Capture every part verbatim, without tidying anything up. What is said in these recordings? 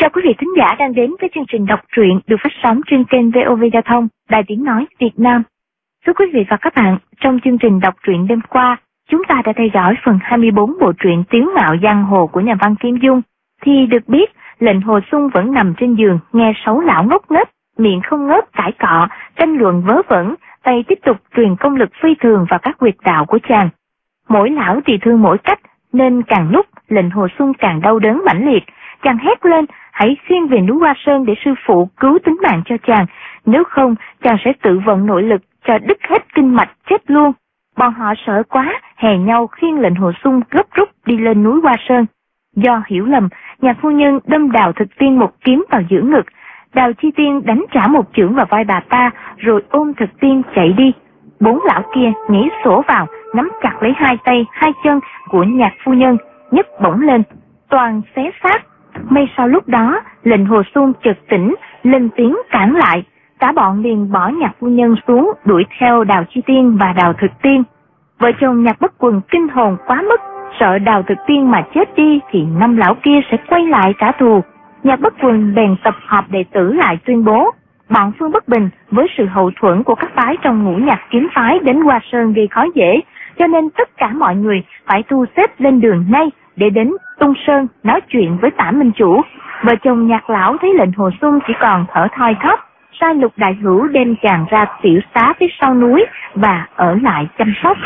chào quý vị thính giả đang đến với chương trình đọc truyện được phát sóng trên kênh vê o vê Giao thông, Đài Tiếng Nói Việt Nam. Thưa quý vị và các bạn, trong chương trình đọc truyện đêm qua, chúng ta đã theo dõi phần hai mươi bốn bộ truyện Tiếu Ngạo Giang Hồ của nhà văn Kim Dung. Thì được biết, lệnh Hồ Xuân vẫn nằm trên giường nghe sáu lão ngốc nghếch, miệng không ngớt cãi cọ, tranh luận vớ vẩn, tay tiếp tục truyền công lực phi thường vào các huyệt đạo của chàng. Mỗi lão thì thương mỗi cách, nên càng lúc lệnh Hồ Xuân càng đau đớn mãnh liệt. Chàng hét lên, hãy khiêng về núi Hoa Sơn để sư phụ cứu tính mạng cho chàng, nếu không chàng sẽ tự vận nội lực cho đứt hết kinh mạch chết luôn. Bọn họ sợ quá, hè nhau khiêng lệnh Hồ Xuân gấp rút đi lên núi Hoa Sơn. Do hiểu lầm, nhạc phu nhân đâm Đào Thực Tiên một kiếm vào giữa ngực. Đào Chi Tiên đánh trả một chưởng vào vai bà ta, rồi ôm Thực Tiên chạy đi. Bốn lão kia nhảy sổ vào, nắm chặt lấy hai tay, hai chân của nhạc phu nhân, nhấc bổng lên, toàn xé xác. May sau lúc đó, lệnh Hồ Xuân chợt tỉnh, lên tiếng cản lại. Cả bọn liền bỏ nhạc phu nhân xuống, đuổi theo Đào Chi Tiên và Đào Thực Tiên. Vợ chồng Nhạc Bất Quần kinh hồn quá mức, sợ Đào Thực Tiên mà chết đi thì năm lão kia sẽ quay lại trả thù. Nhạc Bất Quần bèn tập họp đệ tử lại tuyên bố, bọn Phương Bất Bình với sự hậu thuẫn của các phái trong ngũ nhạc kiếm phái đến Hoa Sơn gây khó dễ, cho nên tất cả mọi người phải thu xếp lên đường ngay để đến Tung Sơn nói chuyện với Tả Minh Chủ. Vợ chồng Nhạc lão thấy lệnh Hồ Xuân chỉ còn thở thoi thóp, sai Lục Đại Hữu đem chàng ra tiểu xá phía sau núi và ở lại chăm sóc.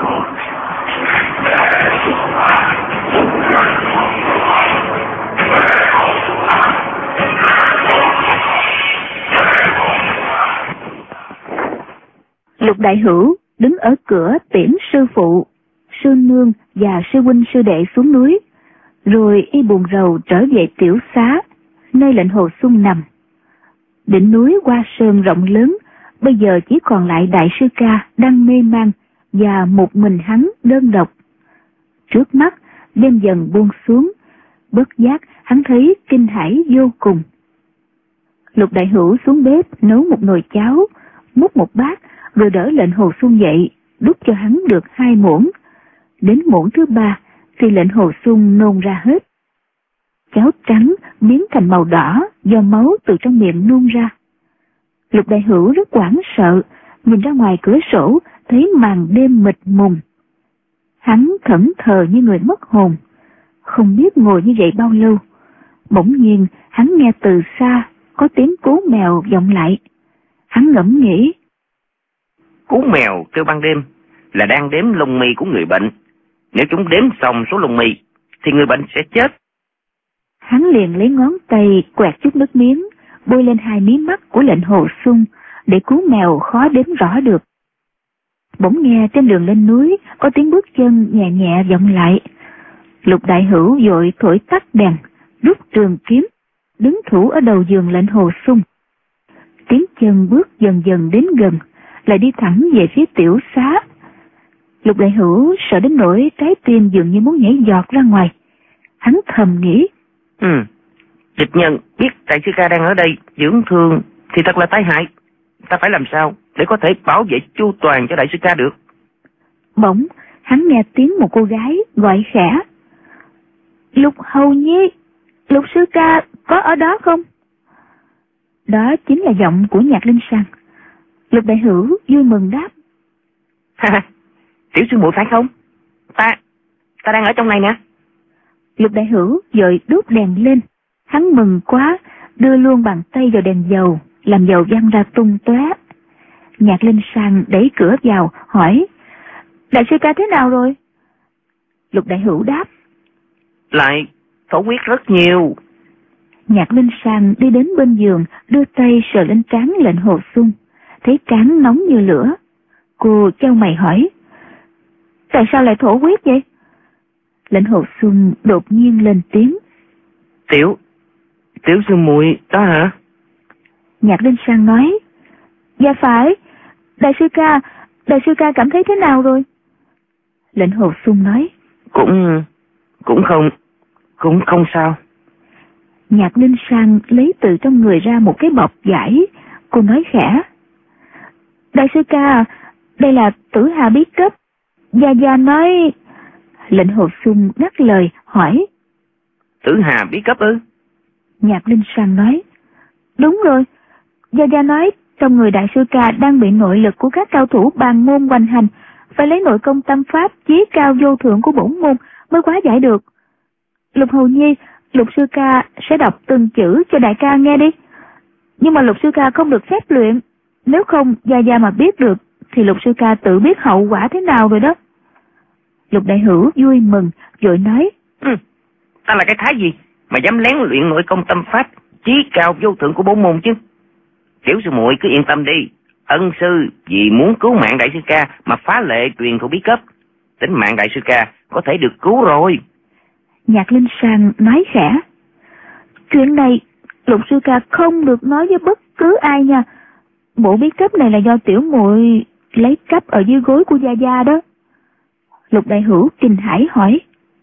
Lục Đại Hữu đứng ở cửa tiễn sư phụ, sư nương và sư huynh sư đệ xuống núi, rồi y buồn rầu trở về tiểu xá, nơi lệnh Hồ Xuân nằm. Đỉnh núi Hoa Sơn rộng lớn, bây giờ chỉ còn lại đại sư ca đang mê man và một mình hắn đơn độc. Trước mắt đêm dần buông xuống, bất giác hắn thấy kinh hãi vô cùng. Lục Đại Hữu xuống bếp nấu một nồi cháo, múc một bát, rồi đỡ lệnh Hồ Xuân dậy, đút cho hắn được hai muỗng. Đến muỗng thứ ba thì lệnh Hồ Xuân nôn ra hết. Cháo trắng biến thành màu đỏ do máu từ trong miệng nôn ra. Lục Đại Hữu rất hoảng sợ, nhìn ra ngoài cửa sổ thấy màn đêm mịt mùng. Hắn thẫn thờ như người mất hồn, không biết ngồi như vậy bao lâu. Bỗng nhiên hắn nghe từ xa có tiếng cú mèo vọng lại. Hắn ngẫm nghĩ, cú mèo kêu ban đêm là đang đếm lông mi của người bệnh. Nếu chúng đếm xong số lông mi thì người bệnh sẽ chết. Hắn liền lấy ngón tay quẹt chút nước miếng, bôi lên hai mí mắt của lệnh Hồ Xuân để cú mèo khó đếm rõ được. Bỗng nghe trên đường lên núi có tiếng bước chân nhẹ nhẹ vọng lại. Lục Đại Hữu vội thổi tắt đèn, rút trường kiếm, đứng thủ ở đầu giường lệnh Hồ Xuân. Tiếng chân bước dần dần đến gần, lại đi thẳng về phía tiểu xá. Lục Đại Hữu sợ đến nỗi trái tim dường như muốn nhảy giọt ra ngoài. Hắn thầm nghĩ, Ừ, địch nhân biết đại sư ca đang ở đây dưỡng thương thì thật là tai hại. Ta phải làm sao để có thể bảo vệ chu toàn cho đại sư ca được. Bỗng hắn nghe tiếng một cô gái gọi khẽ, Lục Hầu Nhi, Lục sư ca có ở đó không? Đó chính là giọng của Nhạc Linh San. Lục Đại Hữu vui mừng đáp, Ha, tiểu sư muội phải không? Ta, ta đang ở trong này nè. Lục Đại Hữu vội đốt đèn lên. Hắn mừng quá, đưa luôn bàn tay vào đèn dầu, làm dầu văng ra tung tóe. Nhạc Linh San đẩy cửa vào, hỏi, đại sư ca thế nào rồi? Lục Đại Hữu đáp, lại thổ huyết rất nhiều. Nhạc Linh San đi đến bên giường, đưa tay sờ lên trán lệnh Hồ Xuân, thấy trán nóng như lửa. Cô chau mày hỏi, tại sao lại thổ huyết vậy? Lệnh Hồ Xuân đột nhiên lên tiếng, Tiểu, tiểu sư muội đó hả? Nhạc Linh San nói, dạ phải, đại sư ca, đại sư ca cảm thấy thế nào rồi? Lệnh Hồ Xuân nói, Cũng, cũng không, cũng không sao. Nhạc Linh San lấy từ trong người ra một cái bọc vải, cô nói khẽ, đại sư ca, đây là Tử Hà bí cấp. Gia Gia nói... Lệnh Hồ Xuân ngắt lời hỏi, Tử Hà bí cấp ư? Nhạc Linh San nói, đúng rồi, Gia Gia nói trong người đại sư ca đang bị nội lực của các cao thủ bàn môn hoành hành, phải lấy nội công tâm pháp chí cao vô thượng của bổn môn mới hóa giải được. Lục Hầu Nhi, Lục sư ca sẽ đọc từng chữ cho đại ca nghe đi. Nhưng mà Lục sư ca không được phép luyện, nếu không Gia Gia mà biết được thì Lục sư ca tự biết hậu quả thế nào rồi đó. Lục Đại Hữu vui mừng vội nói, ừ, ta là cái thái gì mà dám lén luyện nội công tâm pháp chí cao vô thượng của bổn môn chứ? Tiểu sư muội cứ yên tâm đi, ân sư vì muốn cứu mạng đại sư ca mà phá lệ truyền thụ bí cấp, tính mạng đại sư ca có thể được cứu rồi. Nhạc Linh San nói khẽ, chuyện này Lục sư ca không được nói với bất cứ ai nha. Bộ bí cấp này là do tiểu muội lấy cắp ở dưới gối của Gia Gia đó. Lục Đại Hữu kinh hãi hỏi,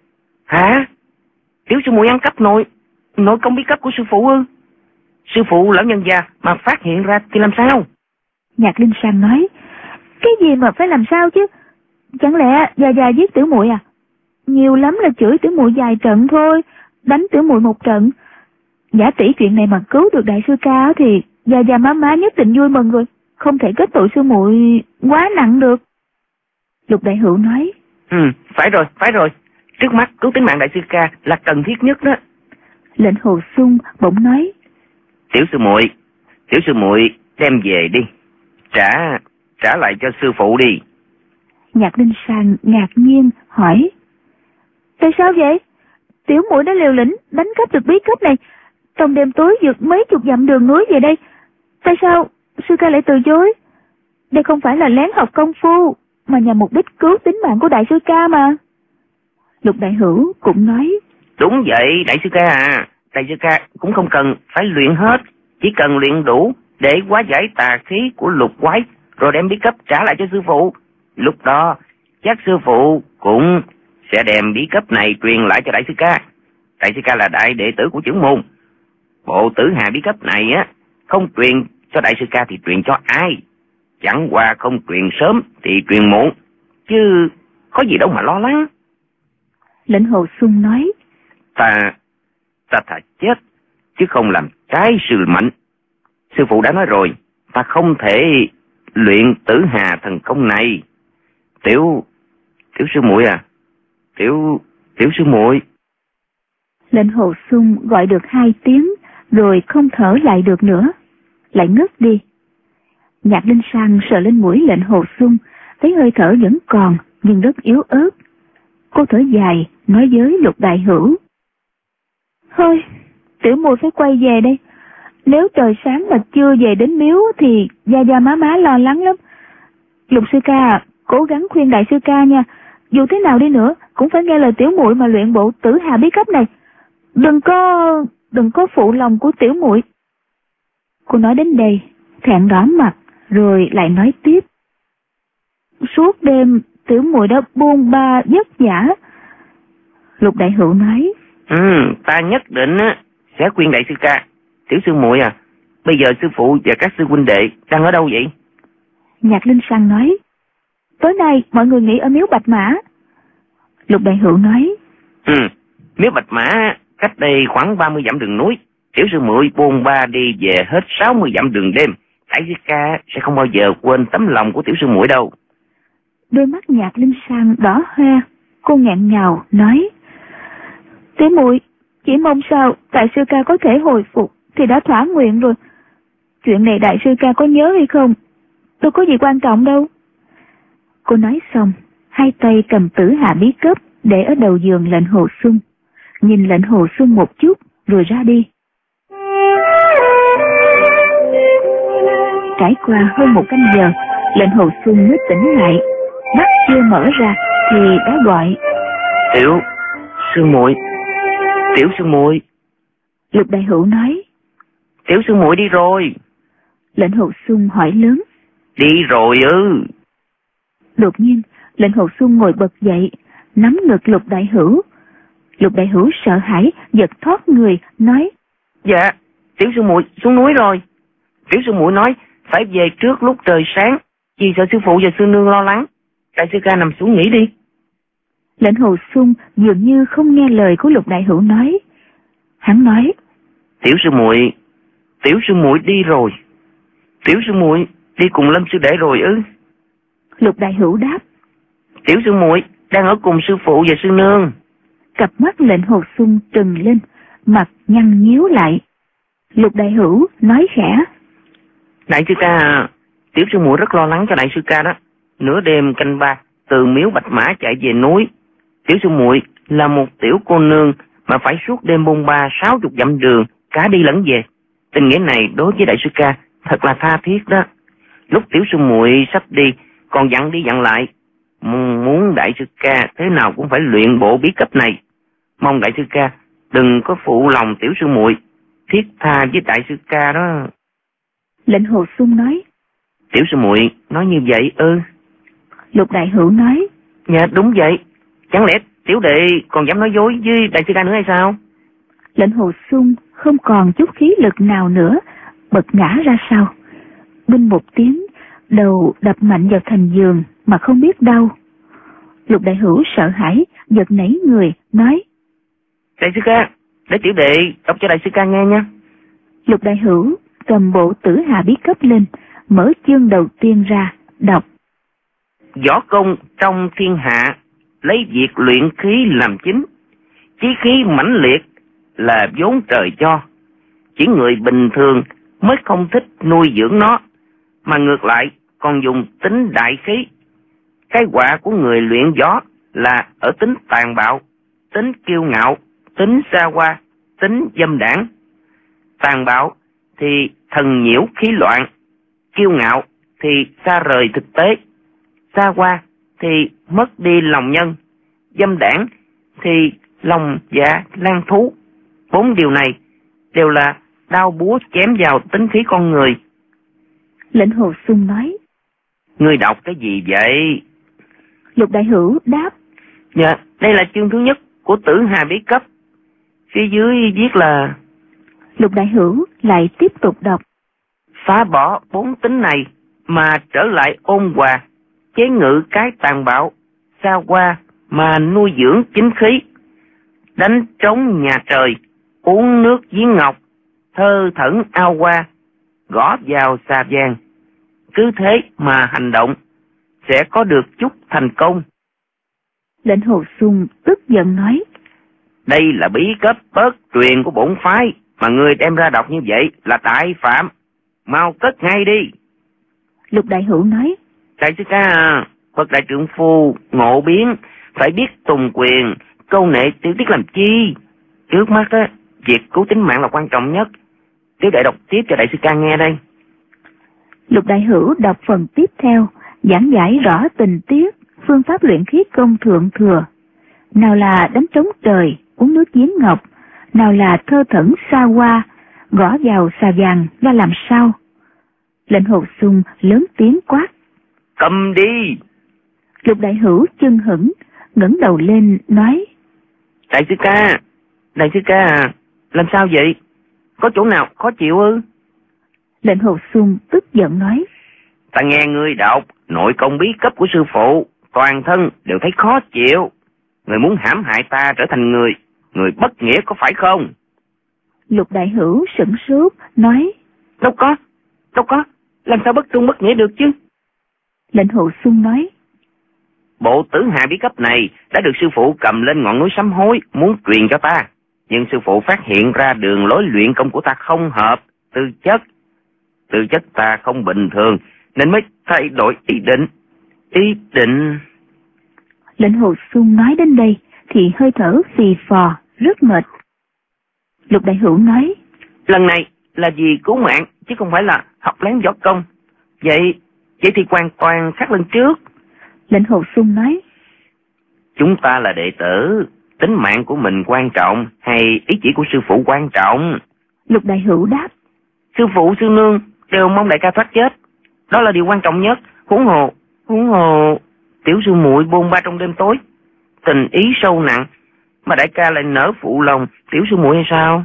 hả? Tiểu sư muội ăn cắp nội nội công bí cấp của sư phụ ư? Sư phụ lão nhân gia mà phát hiện ra thì làm sao? Nhạc Linh San nói, cái gì mà phải làm sao chứ? Chẳng lẽ Gia Gia giết tiểu muội à? Nhiều lắm là chửi tiểu muội vài trận thôi, đánh tiểu muội một trận. Giả tỷ chuyện này mà cứu được đại sư ca thì Gia Gia má má nhất định vui mừng rồi, không thể kết tội sư muội quá nặng được. Lục Đại Hữu nói, ừ, phải rồi, phải rồi. Trước mắt cứu tính mạng đại sư ca là cần thiết nhất đó. Lệnh Hồ Xuân bỗng nói, Tiểu sư muội, tiểu sư muội đem về đi, trả trả lại cho sư phụ đi. Nhạc Linh San ngạc nhiên hỏi, tại sao vậy? Tiểu muội đã liều lĩnh đánh cắp được bí cấp này, trong đêm tối vượt mấy chục dặm đường núi về đây, tại sao sư ca lại từ chối? Đây không phải là lén học công phu, mà nhằm mục đích cứu tính mạng của đại sư ca mà. Lục Đại Hữu cũng nói, đúng vậy đại sư ca à, đại sư ca cũng không cần phải luyện hết, chỉ cần luyện đủ để hóa giải tà khí của lục quái, rồi đem bí cấp trả lại cho sư phụ. Lúc đó chắc sư phụ cũng sẽ đem bí cấp này truyền lại cho đại sư ca. Đại sư ca là đại đệ tử của trưởng môn, bộ tử hà bí cấp này á, không truyền cho đại sư ca thì truyền cho ai? Chẳng qua không truyền sớm thì truyền muộn, chứ có gì đâu mà lo lắng. Lệnh Hồ Xuân nói, Ta, ta thà chết, chứ không làm trái sự mạnh. Sư phụ đã nói rồi, ta không thể luyện tử hà thần công này. Tiểu, tiểu sư muội à, tiểu, tiểu sư muội. Lệnh Hồ Xuân gọi được hai tiếng, rồi không thở lại được nữa, lại ngất đi. Nhạc Linh San sờ lên mũi Lệnh Hồ Xuân, thấy hơi thở vẫn còn, nhưng rất yếu ớt. Cô thở dài, nói với Lục Đại Hữu, thôi, tiểu muội phải quay về đây. Nếu trời sáng mà chưa về đến miếu thì Gia Gia má má lo lắng lắm. Lục sư ca, cố gắng khuyên đại sư ca nha. Dù thế nào đi nữa, cũng phải nghe lời tiểu muội mà luyện bộ tử hà bí cấp này. Đừng có, đừng có phụ lòng của tiểu muội. Cô nói đến đây, thẹn đỏ mặt, rồi lại nói tiếp. Suốt đêm, tiểu muội đã buông ba vất vả. Lục Đại Hữu nói, Ừ, ta nhất định á sẽ khuyên đại sư ca. Tiểu sư muội à, bây giờ sư phụ và các sư huynh đệ đang ở đâu vậy? Nhạc Linh San nói, tối nay mọi người nghỉ ở miếu Bạch Mã. Lục Đại Hữu nói, Ừ, miếu Bạch Mã cách đây khoảng ba mươi dặm đường núi. Tiểu sư muội buông ba đi về hết sáu mươi dặm đường đêm. Đại sư ca sẽ không bao giờ quên tấm lòng của tiểu sư muội đâu. Đôi mắt Nhạc Linh San đỏ hoe, cô nghẹn ngào nói, tiểu muội chỉ mong sao đại sư ca có thể hồi phục thì đã thỏa nguyện rồi. Chuyện này đại sư ca có nhớ hay không, đâu có gì quan trọng đâu. Cô nói xong, hai tay cầm tử hà bí cấp để ở đầu giường Lệnh Hồ Xuân, nhìn Lệnh Hồ Xuân một chút rồi ra đi. Trải qua hơn một canh giờ, Lệnh Hồ Xuân mới tỉnh lại, mắt chưa mở ra thì đã gọi, Tiểu sư muội, tiểu sư muội. Lục Đại Hữu nói, tiểu sư muội đi rồi. Lệnh Hồ Xuân hỏi lớn, đi rồi ư? Đột nhiên Lệnh Hồ Xuân ngồi bật dậy, nắm ngực Lục Đại Hữu. Lục Đại Hữu sợ hãi giật thoát người, nói, Dạ, tiểu sư muội xuống núi rồi. Tiểu sư muội nói phải về trước lúc trời sáng, vì sợ sư phụ và sư nương lo lắng. Đại sư ca nằm xuống nghỉ đi. Lệnh Hồ Xuân dường như không nghe lời của Lục Đại Hữu nói. Hắn nói, Tiểu sư muội, tiểu sư muội đi rồi. Tiểu sư muội đi cùng Lâm sư đệ rồi ư? Lục Đại Hữu đáp. Tiểu sư muội đang ở cùng sư phụ và sư nương. Cặp mắt Lệnh Hồ Xuân trừng lên, mặt nhăn nhíu lại. Lục Đại Hữu nói khẽ. Đại sư ca à, tiểu sư muội rất lo lắng cho đại sư ca đó. Nửa đêm canh ba từ miếu Bạch Mã chạy về núi. Tiểu sư muội là một tiểu cô nương mà phải suốt đêm bôn ba sáu chục dặm đường, cả đi lẫn về. Tình nghĩa này đối với đại sư ca thật là tha thiết đó. Lúc tiểu sư muội sắp đi còn dặn đi dặn lại, muốn đại sư ca thế nào cũng phải luyện bộ bí cấp này. Mong đại sư ca đừng có phụ lòng tiểu sư muội, thiết tha với đại sư ca đó. Lệnh Hồ Xuân nói. Tiểu sư muội nói như vậy ư? Lục Đại Hữu nói. Dạ đúng vậy. Chẳng lẽ tiểu đệ còn dám nói dối với đại sư ca nữa hay sao? Lệnh Hồ Xuân không còn chút khí lực nào nữa, bật ngã ra sau. Đinh một tiếng, đầu đập mạnh vào thành giường mà không biết đau. Lục Đại Hữu sợ hãi, giật nảy người, nói. Đại sư ca, để tiểu đệ đọc cho đại sư ca nghe nha. Lục Đại Hữu cầm bộ Tử Hà bí cấp lên, mở chương đầu tiên ra, đọc. Võ công trong thiên hạ, lấy việc luyện khí làm chính. Chí khí mãnh liệt là vốn trời cho. Chỉ người bình thường mới không thích nuôi dưỡng nó, mà ngược lại còn dùng tính đại khí. Cái quả của người luyện võ là ở tính tàn bạo, tính kiêu ngạo, tính xa hoa, tính dâm đảng. Tàn bạo thì thần nhiễu khí loạn, kiêu ngạo thì xa rời thực tế, xa hoa thì mất đi lòng nhân, dâm đảng thì lòng dạ lang thú. Bốn điều này đều là đao búa chém vào tính khí con người. Lệnh Hồ Xuân nói. Ngươi đọc cái gì vậy? Lục Đại Hữu đáp. Dạ, đây là chương thứ nhất của Tử Hà bí cấp. Phía dưới viết là... Lục Đại Hữu lại tiếp tục đọc. Phá bỏ bốn tính này mà trở lại ôn hòa, chế ngự cái tàn bạo, xa hoa mà nuôi dưỡng chính khí. Đánh trống nhà trời, uống nước giếng ngọc, thơ thẩn ao hoa, gõ vào xà vàng. Cứ thế mà hành động, sẽ có được chút thành công. Lệnh Hồ Xuân tức giận nói. Đây là bí cấp bất truyền của bổn phái, mà người đem ra đọc như vậy là tại phạm. Mau cất ngay đi. Lục Đại Hữu nói. Đại sư ca à, bậc đại trượng phu ngộ biến, phải biết tùng quyền, câu nệ tiểu tiết làm chi. Trước mắt á, việc cứu tính mạng là quan trọng nhất. Tiểu đệ đọc tiếp cho đại sư ca nghe đây. Lục Đại Hữu đọc phần tiếp theo, giảng giải rõ tình tiết, phương pháp luyện khí công thượng thừa. Nào là đánh trống trời, uống nước giếng ngọc, nào là thơ thẩn xa hoa, gõ vào xà vàng ra làm sao. Lệnh Hồ Xuân lớn tiếng quát. Cầm đi! Lục Đại Hữu chân hững, ngẩng đầu lên nói. Đại sư ca, đại sư ca à, làm sao vậy? Có chỗ nào khó chịu ư? Lệnh Hồ Xuân tức giận nói. Ta nghe ngươi đọc nội công bí cấp của sư phụ, toàn thân đều thấy khó chịu. Người muốn hãm hại ta trở thành người, người bất nghĩa có phải không? Lục Đại Hữu sửng sốt, nói. Đâu có, đâu có, làm sao bất trung bất nghĩa được chứ? Lệnh Hồ Xuân nói. Bộ Tử Hà bí cấp này đã được sư phụ cầm lên ngọn núi sám hối, muốn truyền cho ta. Nhưng sư phụ phát hiện ra đường lối luyện công của ta không hợp, tư chất. Tư chất ta không bình thường, nên mới thay đổi ý định. Ý định... Lệnh Hồ Xuân nói đến đây thì hơi thở phì phò, rất mệt. Lục Đại Hữu nói. Lần này là vì cứu mạng, chứ không phải là học lén võ công. Vậy, vậy thì hoàn toàn khác lần trước. Lệnh Hồ Xuân nói. Chúng ta là đệ tử, tính mạng của mình quan trọng hay ý chỉ của sư phụ quan trọng? Lục Đại Hữu đáp. Sư phụ sư nương đều mong đại ca thoát chết, đó là điều quan trọng nhất. Huống hồ, huống hồ tiểu sư muội bôn ba trong đêm tối, tình ý sâu nặng, mà đại ca lại nỡ phụ lòng tiểu sư muội hay sao?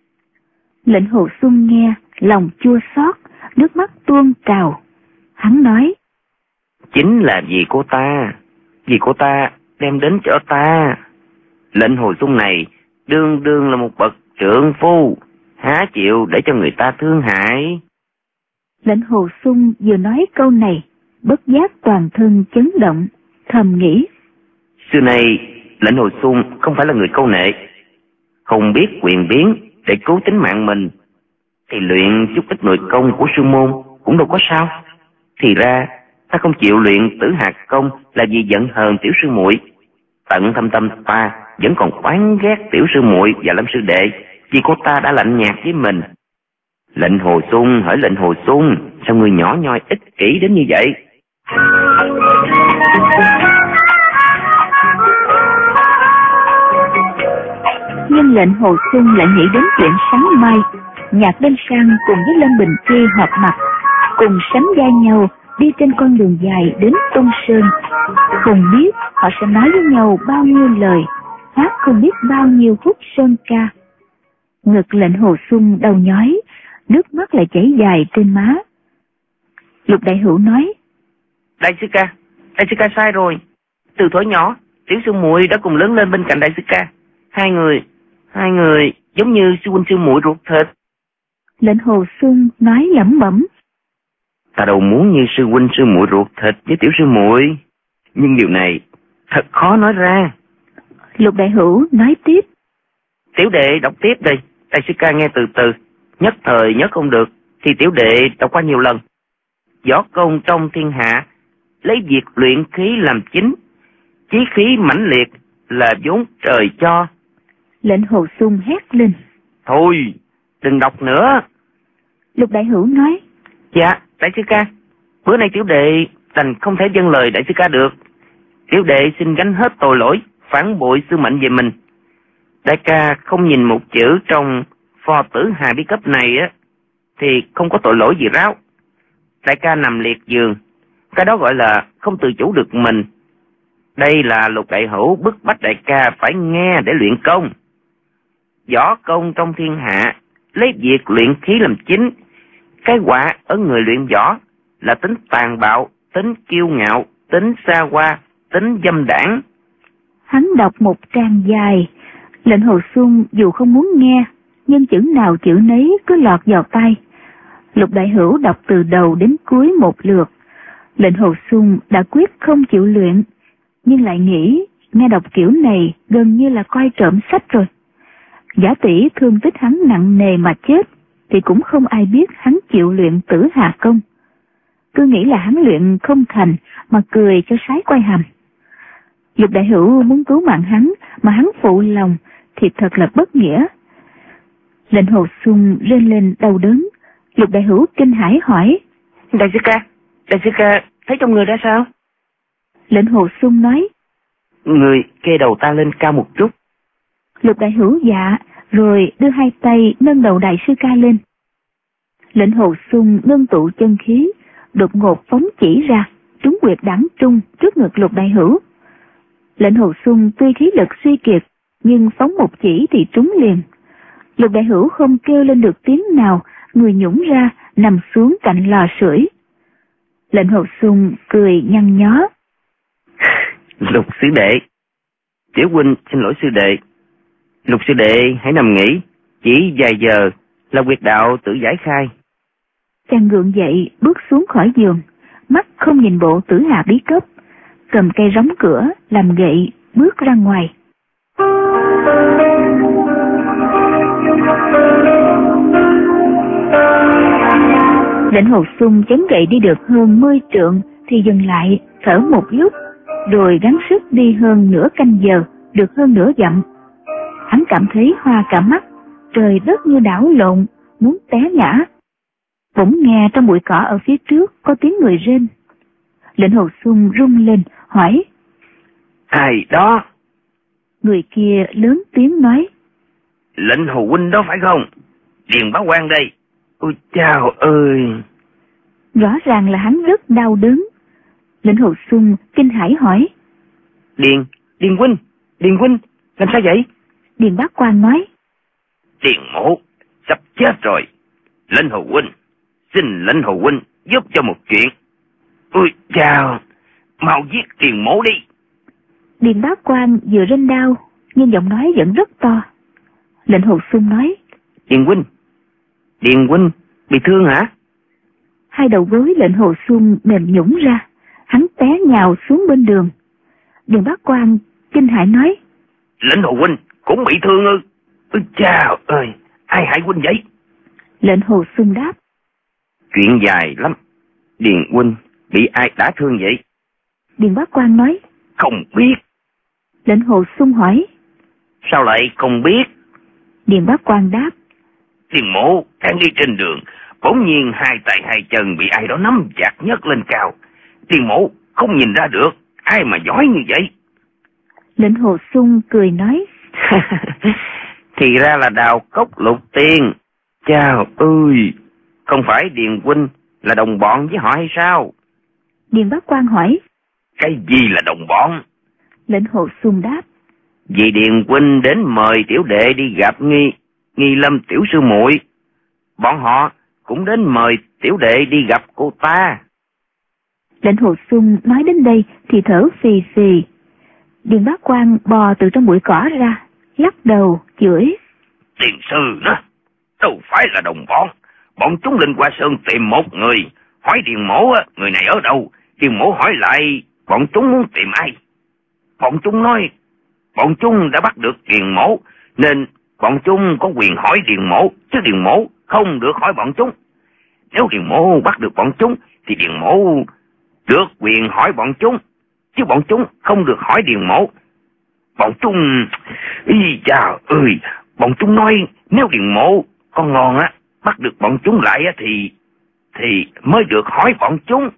Lệnh Hồ Xuân nghe lòng chua xót, nước mắt tuôn trào. Hắn nói. Chính là vì cô ta, vì cô ta đem đến chỗ ta. Lệnh Hồ Xuân này đương đương là một bậc trượng phu, há chịu để cho người ta thương hại. Lệnh Hồ Xuân vừa nói câu này, bất giác toàn thân chấn động, thầm nghĩ. Xưa nay, Lệnh Hồ Xuân không phải là người câu nệ, không biết quyền biến để cứu tính mạng mình, thì luyện chút ít nội công của sư môn cũng đâu có sao. Thì ra, ta không chịu luyện Tử Hà công là vì giận hờn tiểu sư muội. Tận thâm tâm ta vẫn còn oán ghét tiểu sư muội và Lâm sư đệ vì cô ta đã lạnh nhạt với mình. Lệnh Hồ Xuân hỏi Lệnh Hồ Xuân, sao người nhỏ nhoi ích kỷ đến như vậy? Nhưng Lệnh Hồ Xuân lại nghĩ đến chuyện sáng mai Nhạc Đinh Sang cùng với Lâm Bình Chi họp mặt, cùng sánh vai nhau đi trên con đường dài đến Tung Sơn. Không biết họ sẽ nói với nhau bao nhiêu lời, hát không biết bao nhiêu khúc sơn ca. Ngực Lệnh Hồ Xuân đau nhói, nước mắt lại chảy dài trên má. Lục Đại Hữu nói: Đại sư ca, đại sư ca sai rồi. Từ thuở nhỏ, tiểu sư muội đã cùng lớn lên bên cạnh đại sư ca. Hai người, hai người giống như sư huynh sư muội ruột thịt. Lệnh Hồ Xuân nói lẩm bẩm: Ta đâu muốn như sư huynh sư muội ruột thịt với tiểu sư muội, nhưng điều này thật khó nói ra. Lục Đại Hữu nói tiếp: Tiểu đệ đọc tiếp đây, đại sư ca nghe từ từ, nhất thời nhớ không được thì tiểu đệ đọc qua nhiều lần. Võ công trong thiên hạ, lấy việc luyện khí làm chính, chí khí mãnh liệt là vốn trời cho. Lệnh Hồ Xuân hét lên: Thôi, đừng đọc nữa. Lục Đại Hữu nói: Dạ, đại sư ca, bữa nay tiểu đệ đành không thể vâng lời đại sư ca được. Tiểu đệ xin gánh hết tội lỗi, phản bội sư mệnh về mình. Đại ca không nhìn một chữ trong Phò Tử Hà bí cấp này á, thì không có tội lỗi gì ráo. Đại ca nằm liệt giường, cái đó gọi là không tự chủ được mình. Đây là Lục Đại Hữu bức bách đại ca phải nghe để luyện công. Võ công trong thiên hạ, lấy việc luyện khí làm chính. Cái quả ở người luyện võ là tính tàn bạo, tính kiêu ngạo, tính xa hoa, tính dâm đảng. Hắn đọc một trang dài. Lệnh Hồ Xuân dù không muốn nghe, nhưng chữ nào chữ nấy cứ lọt vào tai. Lục Đại Hữu đọc từ đầu đến cuối một lượt. Lệnh Hồ Xuân đã quyết không chịu luyện, nhưng lại nghĩ nghe đọc kiểu này gần như là coi trộm sách rồi. Giả tỷ thương tích hắn nặng nề mà chết, thì cũng không ai biết hắn chịu luyện Tử Hà công. Cứ nghĩ là hắn luyện không thành mà cười cho sái quay hàm. Lục Đại Hữu muốn cứu mạng hắn mà hắn phụ lòng thì thật là bất nghĩa. Lệnh Hồ Xuân rên lên đau đớn. Lục Đại Hữu kinh hãi hỏi: Đại sư ca, đại sư ca thấy trong người ra sao? Lệnh Hồ Xuân nói: Người kê đầu ta lên cao một chút. Lục Đại Hữu dạ, rồi đưa hai tay nâng đầu đại sư ca lên. Lệnh Hồ Xuân ngưng tụ chân khí, đột ngột phóng chỉ ra, trúng huyệt đảng trung trước ngực Lục Đại Hữu. Lệnh Hồ Xuân tuy khí lực suy kiệt, nhưng phóng một chỉ thì trúng liền. Lục Đại Hữu không kêu lên được tiếng nào, người nhũng ra nằm xuống cạnh lò sưởi. Lệnh Hồ Xuân cười nhăn nhó: Lục sư đệ, tiểu huynh xin lỗi sư đệ. Lục sư đệ hãy nằm nghỉ, chỉ vài giờ là huyệt đạo tự giải khai. Chàng gượng dậy bước xuống khỏi giường, mắt không nhìn bộ Tử Hà bí cấp, cầm cây rống cửa làm gậy bước ra ngoài. Lệnh Hồ Xuân chống gậy đi được hơn mười trượng thì dừng lại thở một lúc, rồi gắng sức đi hơn nửa canh giờ, được hơn nửa dặm. Hắn cảm thấy hoa cả mắt, trời đất như đảo lộn, muốn té ngã. Bỗng nghe trong bụi cỏ ở phía trước có tiếng người rên. Lệnh Hồ Xuân rung lên hỏi: Ai đó? Người kia lớn tiếng nói: Lệnh Hồ huynh đó phải không? Điền Bá Quan đây. Ôi chao ơi! Rõ ràng là hắn rất đau đớn. Lệnh Hồ Xuân kinh hãi hỏi: Điền, Điền huynh, Điền huynh, làm sao vậy? Điền Bá Quan nói: Điền mộ sắp chết rồi. Lệnh Hồ huynh, xin Lệnh Hồ huynh giúp cho một chuyện. Ôi chao, mau giết Điền mộ đi. Điền Bá Quan vừa rên đau, nhưng giọng nói vẫn rất to. Lệnh Hồ Xuân nói: Điền huynh, Điền huynh bị thương hả? Hai đầu gối lệnh Hồ Xuân mềm nhũn ra, hắn té nhào xuống bên đường. Điền Bá Quang kinh hãi nói: Lệnh Hồ huynh cũng bị thương ư? Ôi chào ơi, ai hại huynh vậy? Lệnh Hồ Xuân đáp: Chuyện dài lắm. Điền huynh bị ai đả thương vậy? Điền Bá Quang nói: Không biết. Lệnh Hồ Xuân hỏi: Sao lại không biết? Điền Bá Quang đáp: Điền mộ đang đi trên đường, bỗng nhiên hai tay hai chân bị ai đó nắm chặt nhấc lên cao. Điền mộ không nhìn ra được, ai mà giỏi như vậy? Lệnh Hồ Xuân cười nói: Thì ra là Đào Cốc Lục Tiên. Chào ơi, không phải Điền huynh là đồng bọn với họ hay sao? Điền Bá Quang hỏi: Cái gì là đồng bọn? Lệnh Hồ Xuân đáp: Vì Điền huynh đến mời tiểu đệ đi gặp Nghi Nghi Lâm tiểu sư muội, bọn họ cũng đến mời tiểu đệ đi gặp cô ta. Lệnh Hồ Xuân nói đến đây thì thở phì phì. Điền Bá Quang bò từ trong bụi cỏ ra, lắc đầu chửi: Tiền sư đó, đâu phải là đồng bọn. Bọn chúng lên qua sơn tìm một người, hỏi Điền mổ người này ở đâu. Điền mổ hỏi lại bọn chúng muốn tìm ai. Bọn chúng nói bọn chúng đã bắt được Điền mổ, nên bọn chúng có quyền hỏi Điền mổ, chứ Điền mổ không được hỏi bọn chúng. Nếu Điền mổ bắt được bọn chúng thì Điền mổ được quyền hỏi bọn chúng, chứ bọn chúng không được hỏi Điền mổ. Bọn chúng... Ý chà ơi, bọn chúng nói nếu Điền mổ con ngon á, bắt được bọn chúng lại á thì... thì mới được hỏi bọn chúng.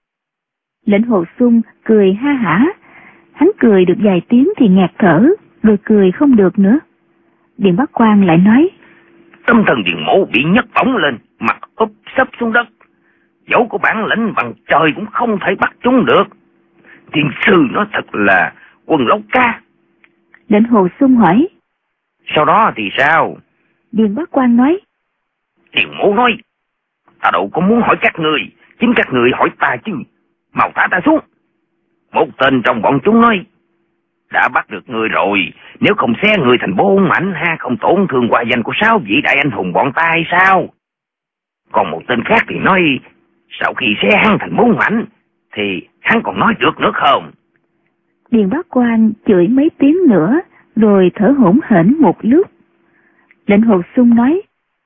Lệnh Hồ Xuân cười ha hả. Hắn cười được vài tiếng thì ngạt thở, rồi cười không được nữa. Điền Bá Quang lại nói: Tâm thần Điền mổ bị nhấc bổng lên, mặt úp sấp xuống đất. Dẫu có bản lĩnh bằng trời cũng không thể bắt chúng được. Tiền sư nó thật là quần lốc ca. Lệnh Hồ Xuân hỏi: Sau đó thì sao? Điền Bá Quang nói: Điền mổ nói: Ta đâu có muốn hỏi các người, chính các người hỏi ta chứ. Mau thả ta xuống. Một tên trong bọn chúng nói: Đã bắt được người rồi, nếu không xé người thành bốn mảnh ha, không tổn thương qua danh của sáu vị đại anh hùng bọn ta hay sao? Còn một tên khác thì nói: Sau khi xé hắn thành bốn mảnh thì hắn còn nói được nữa không? Điền Bá Quang chửi mấy tiếng nữa rồi thở hổn hển một lúc. Lệnh Hồ Xuân nói: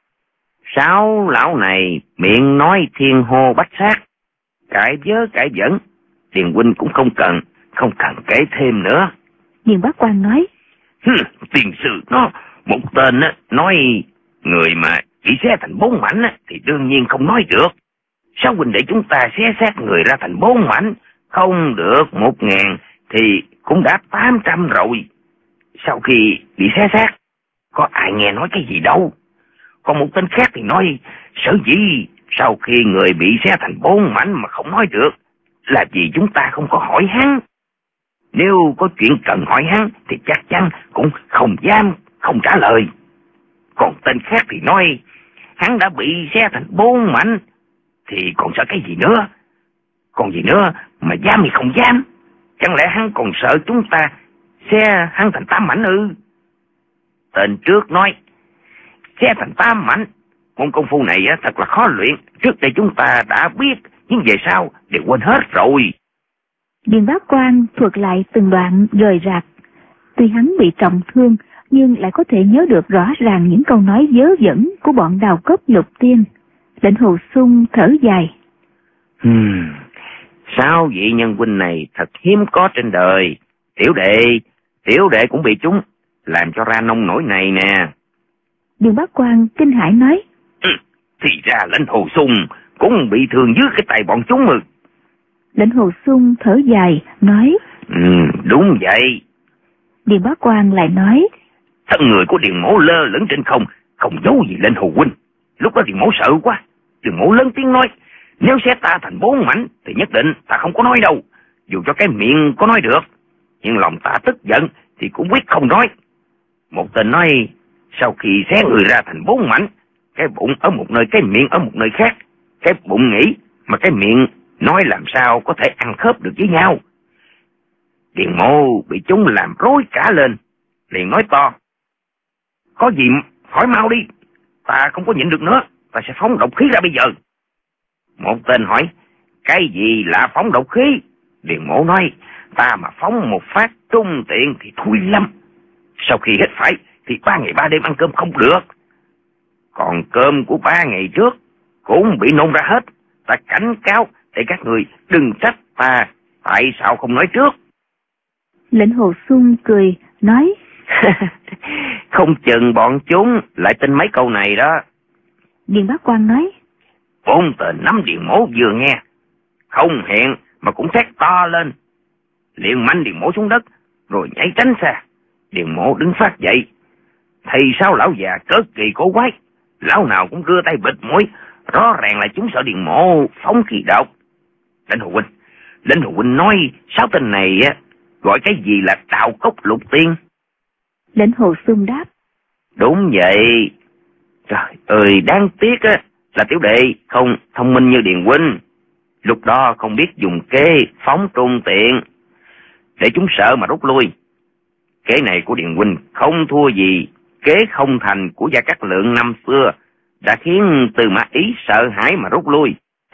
Sáu lão này miệng nói thiên hô bách sát, cãi vớ cãi vẩn. Điền huynh cũng không cần, không cần kể thêm nữa. Điền Bá Quang nói: Tiền sư nó, một tên á, nói người mà bị xé thành bốn mảnh á, thì đương nhiên không nói được. Sao huynh để chúng ta xé xác người ra thành bốn mảnh, không được một ngàn thì cũng đã tám trăm rồi. Sau khi bị xé xác, có ai nghe nói cái gì đâu. Còn một tên khác thì nói, sở dĩ sau khi người bị xé thành bốn mảnh mà không nói được là vì chúng ta không có hỏi hắn. Nếu có chuyện cần hỏi hắn thì chắc chắn cũng không dám không trả lời. Còn tên khác thì nói hắn đã bị xé thành bốn mảnh thì còn sợ cái gì nữa. Còn gì nữa mà dám thì không dám. Chẳng lẽ hắn còn sợ chúng ta xé hắn thành tám mảnh ư? Tên trước nói xé thành tám mảnh, môn công phu này thật là khó luyện. Trước đây chúng ta đã biết, nhưng về sau đều quên hết rồi. Điền Bá Quang thuật lại từng đoạn rời rạc. Tuy hắn bị trọng thương, nhưng lại có thể nhớ được rõ ràng những câu nói vớ vẩn của bọn Đào Cốc Lục Tiên. Lệnh Hồ Xuân thở dài: Hmm, sao vị nhân huynh này thật hiếm có trên đời. Tiểu đệ, tiểu đệ cũng bị chúng làm cho ra nông nổi này nè. Điền Bá Quang kinh hãi nói: Ừ, thì ra Lệnh Hồ Xuân cũng bị thương dưới cái tay bọn chúng mà. Lệnh Hồ Xuân thở dài nói: Ừ, đúng vậy. Điền Bá Quang lại nói: Thân người của Điền mổ lơ lửng trên không, không giấu gì Lệnh Hồ huynh. Lúc đó Điền mổ sợ quá, Điền mổ lớn tiếng nói: Nếu xé ta thành bốn mảnh thì nhất định ta không có nói đâu. Dù cho cái miệng có nói được, nhưng lòng ta tức giận thì cũng quyết không nói. Một tên nói sau khi xé người ra thành bốn mảnh, cái bụng ở một nơi, cái miệng ở một nơi khác. Cái bụng nghĩ mà cái miệng nói làm sao có thể ăn khớp được với nhau. Điền mộ bị chúng làm rối cả lên, liền nói to: Có gì hỏi mau đi, ta không có nhịn được nữa. ta sẽ phóng độc khí ra bây giờ. Một tên hỏi, cái gì là phóng độc khí? Điền Mổ nói, ta mà phóng một phát trung tiện thì thui lắm. Sau khi hết phải thì ba ngày ba đêm ăn cơm không được. Còn cơm của ba ngày trước cũng bị nôn ra hết. Ta cảnh cáo để các người đừng trách ta, tại sao không nói trước? Lệnh Hồ Xuân cười, nói, không chừng bọn chúng lại tin mấy câu này đó. Điền Bá Quang nói, bốn tên nắm Điền Mổ vừa nghe, không hẹn mà cũng thét to lên, liền mạnh Điền Mổ xuống đất, rồi nhảy tránh xa. Điền Mổ đứng phát dậy, thì sao lão già cớ kỳ cổ quái, lão nào cũng đưa tay bịt mũi, rõ ràng là chúng sợ Điền Mổ phóng khí độc. Lệnh Hồ huynh, Lệnh Hồ huynh nói sáu tên này á gọi cái gì là Đào Cốc Lục Tiên? Lệnh Hồ Xuân đáp, đúng vậy. Trời ơi, đáng tiếc á là tiểu đệ không thông minh như Điền huynh, lúc đó không biết dùng kế phóng trung tiện để chúng sợ mà rút lui. Kế này của Điền huynh không thua gì kế không thành của Gia Cát Lượng năm xưa, đã khiến Tư Mã Ý sợ hãi mà rút lui.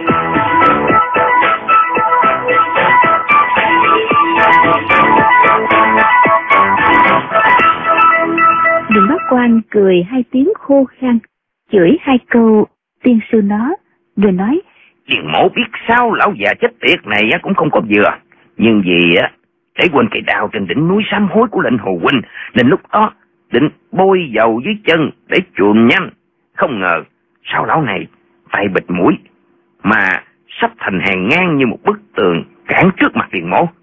Điền Bá Quang cười hai tiếng khô khan, chửi hai câu tiên sư nó, rồi nói, Điền Mổ biết sao lão già chết tiệt này cũng không có vừa, nhưng vì á để quên cây đào trên đỉnh núi sám hối của Lệnh Hồ huynh, nên lúc đó định bôi dầu dưới chân để chuồn nhanh. Không ngờ sao lão này tay bịt mũi mà sắp thành hàng ngang như một bức tường cản trước mặt Điền Mổ.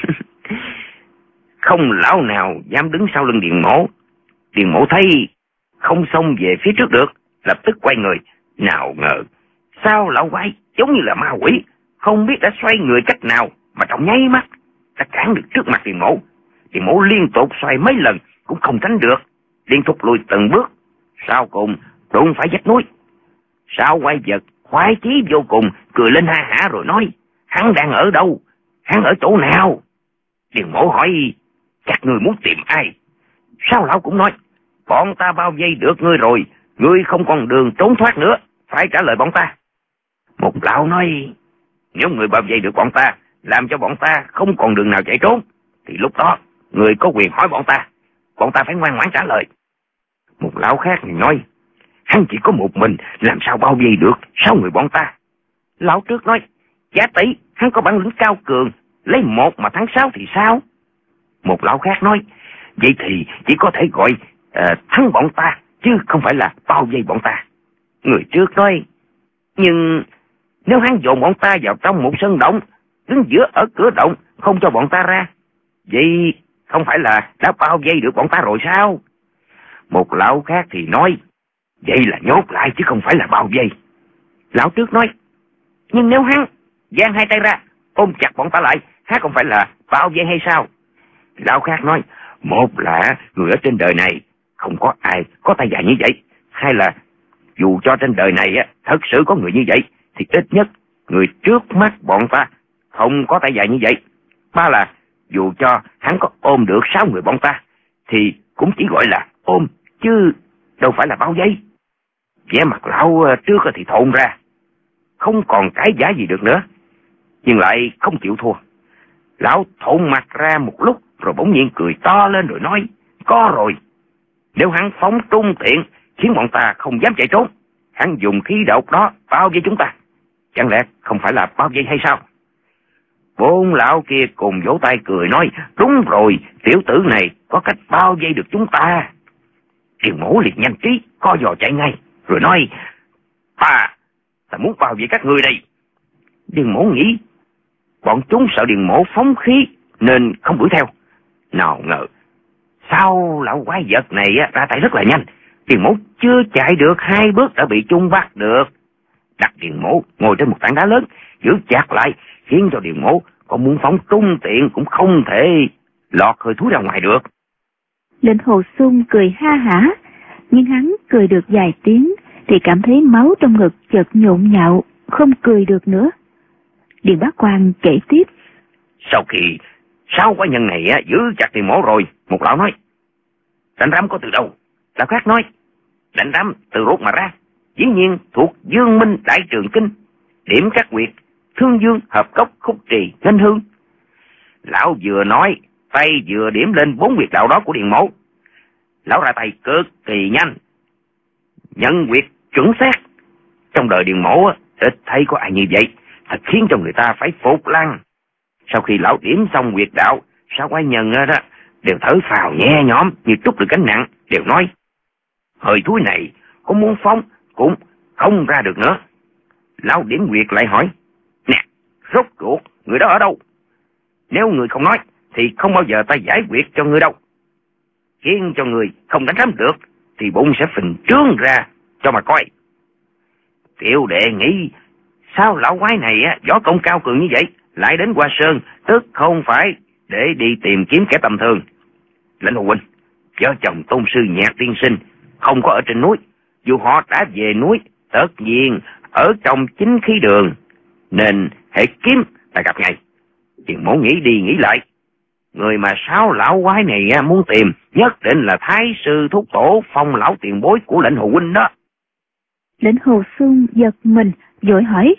Không lão nào dám đứng sau lưng Điền Mổ. Điền Mổ thấy không xông về phía trước được, lập tức quay người. Nào ngờ sao lão quái giống như là ma quỷ, không biết đã xoay người cách nào mà trong nháy mắt đã cản được trước mặt Điền Mổ. Điền Mổ liên tục xoay mấy lần cũng không tránh được, liên tục lùi từng bước, sau cùng đụng phải vách núi. Sao quay vật khoái chí vô cùng, cười lên ha hả rồi nói, hắn đang ở đâu? Hắn ở chỗ nào? Điền Mổ hỏi, các người muốn tìm ai? Sao lão cũng nói, bọn ta bao vây được ngươi rồi, ngươi không còn đường trốn thoát nữa, phải trả lời bọn ta. Một lão nói, nếu người bao vây được bọn ta, làm cho bọn ta không còn đường nào chạy trốn, thì lúc đó người có quyền hỏi bọn ta, bọn ta phải ngoan ngoãn trả lời. Một lão khác thì nói, hắn chỉ có một mình, làm sao bao vây được sáu người bọn ta? Lão trước nói, Giá Tỷ hắn có bản lĩnh cao cường, lấy một mà thắng sáu thì sao? Một lão khác nói, vậy thì chỉ có thể gọi uh, thắng bọn ta, chứ không phải là bao vây bọn ta. Người trước nói, nhưng nếu hắn dồn bọn ta vào trong một sân động, đứng giữa ở cửa động, không cho bọn ta ra, vậy không phải là đã bao vây được bọn ta rồi sao? Một lão khác thì nói, vậy là nhốt lại chứ không phải là bao vây. Lão trước nói, nhưng nếu hắn giang hai tay ra, ôm chặt bọn ta lại, hắn không phải là bao vây hay sao? Lão khác nói, một là người ở trên đời này không có ai có tay dài như vậy, hai là dù cho trên đời này á thật sự có người như vậy, thì ít nhất người trước mắt bọn ta không có tay dài như vậy. Ba là dù cho hắn có ôm được sáu người bọn ta, thì cũng chỉ gọi là ôm, chứ đâu phải là bao vây. Vẻ mặt lão trước thì thộn ra, không còn cái giá gì được nữa, nhưng lại không chịu thua. Lão thộn mặt ra một lúc, rồi bỗng nhiên cười to lên rồi nói, có rồi, nếu hắn phóng trung tiện khiến bọn ta không dám chạy trốn, hắn dùng khí độc đó bao vây chúng ta, chẳng lẽ không phải là bao vây hay sao? Bốn lão kia cùng vỗ tay cười nói, đúng rồi, tiểu tử này có cách bao vây được chúng ta. Điền Mổ liền nhanh trí co giò chạy ngay, rồi nói, ta ta muốn bao vây các ngươi đây. Điền Mổ nghĩ bọn chúng sợ Điền Mổ phóng khí nên không đuổi theo. Nào ngờ sao lão quái vật này ra tay rất là nhanh, Điền Mổ chưa chạy được hai bước đã bị chúng bắt được. Đặt Điền Mổ ngồi trên một tảng đá lớn, giữ chặt lại, khiến cho Điền Mổ còn muốn phóng trung tiện cũng không thể lọt hơi thúi ra ngoài được. Lệnh Hồ Xuân cười ha hả, nhưng hắn cười được vài tiếng thì cảm thấy máu trong ngực chợt nhộn nhạo, không cười được nữa. Điền Bá Quang kể tiếp, sau khi sáu quái nhân này á, giữ chặt Điền Mổ rồi, một lão nói, đánh rắm có từ đâu? Lão khác nói, đánh rắm từ rốt mà ra. dĩ nhiên thuộc Dương Minh Đại Trường Kinh, điểm các quyệt Thương Dương, Hợp Cốc, Khúc Trì, Nghênh Hương. Lão vừa nói, tay vừa điểm lên bốn huyệt đạo đó của Điền Mỗ. Lão ra tay cực kỳ nhanh, nhận huyệt chuẩn xác. Trong đời Điền Mỗ ít thấy có ai như vậy, thật khiến cho người ta phải phục lăng. Sau khi lão điểm xong huyệt đạo, Sáu quái nhân đó đều thở phào nhẹ nhõm như trút được gánh nặng, đều nói: hơi thúi này có muốn phóng cũng không ra được nữa. Lão điểm huyệt lại hỏi: nè, rốt cuộc người đó ở đâu? Nếu người không nói thì không bao giờ ta giải quyết cho người đâu. Khiến cho người không đánh rắm được thì bụng sẽ phình trương ra cho mà coi. Tiểu đệ nghĩ sao lão quái này á, võ công cao cường như vậy, lại đến Hoa Sơn, tức không phải để đi tìm kiếm kẻ tầm thường. Lãnh Hồ huynh, vợ chồng tôn sư Nhạc tiên sinh không có ở trên núi, dù họ đã về núi, tất nhiên ở trong chính khí đường, nên hễ kiếm là gặp ngay. Điền Mỗ nghĩ đi nghĩ lại, người mà Sáu lão quái này muốn tìm nhất định là Thái sư thúc tổ Phong lão tiền bối của Lãnh Hồ huynh đó. Lãnh Hồ Xuân giật mình, vội hỏi: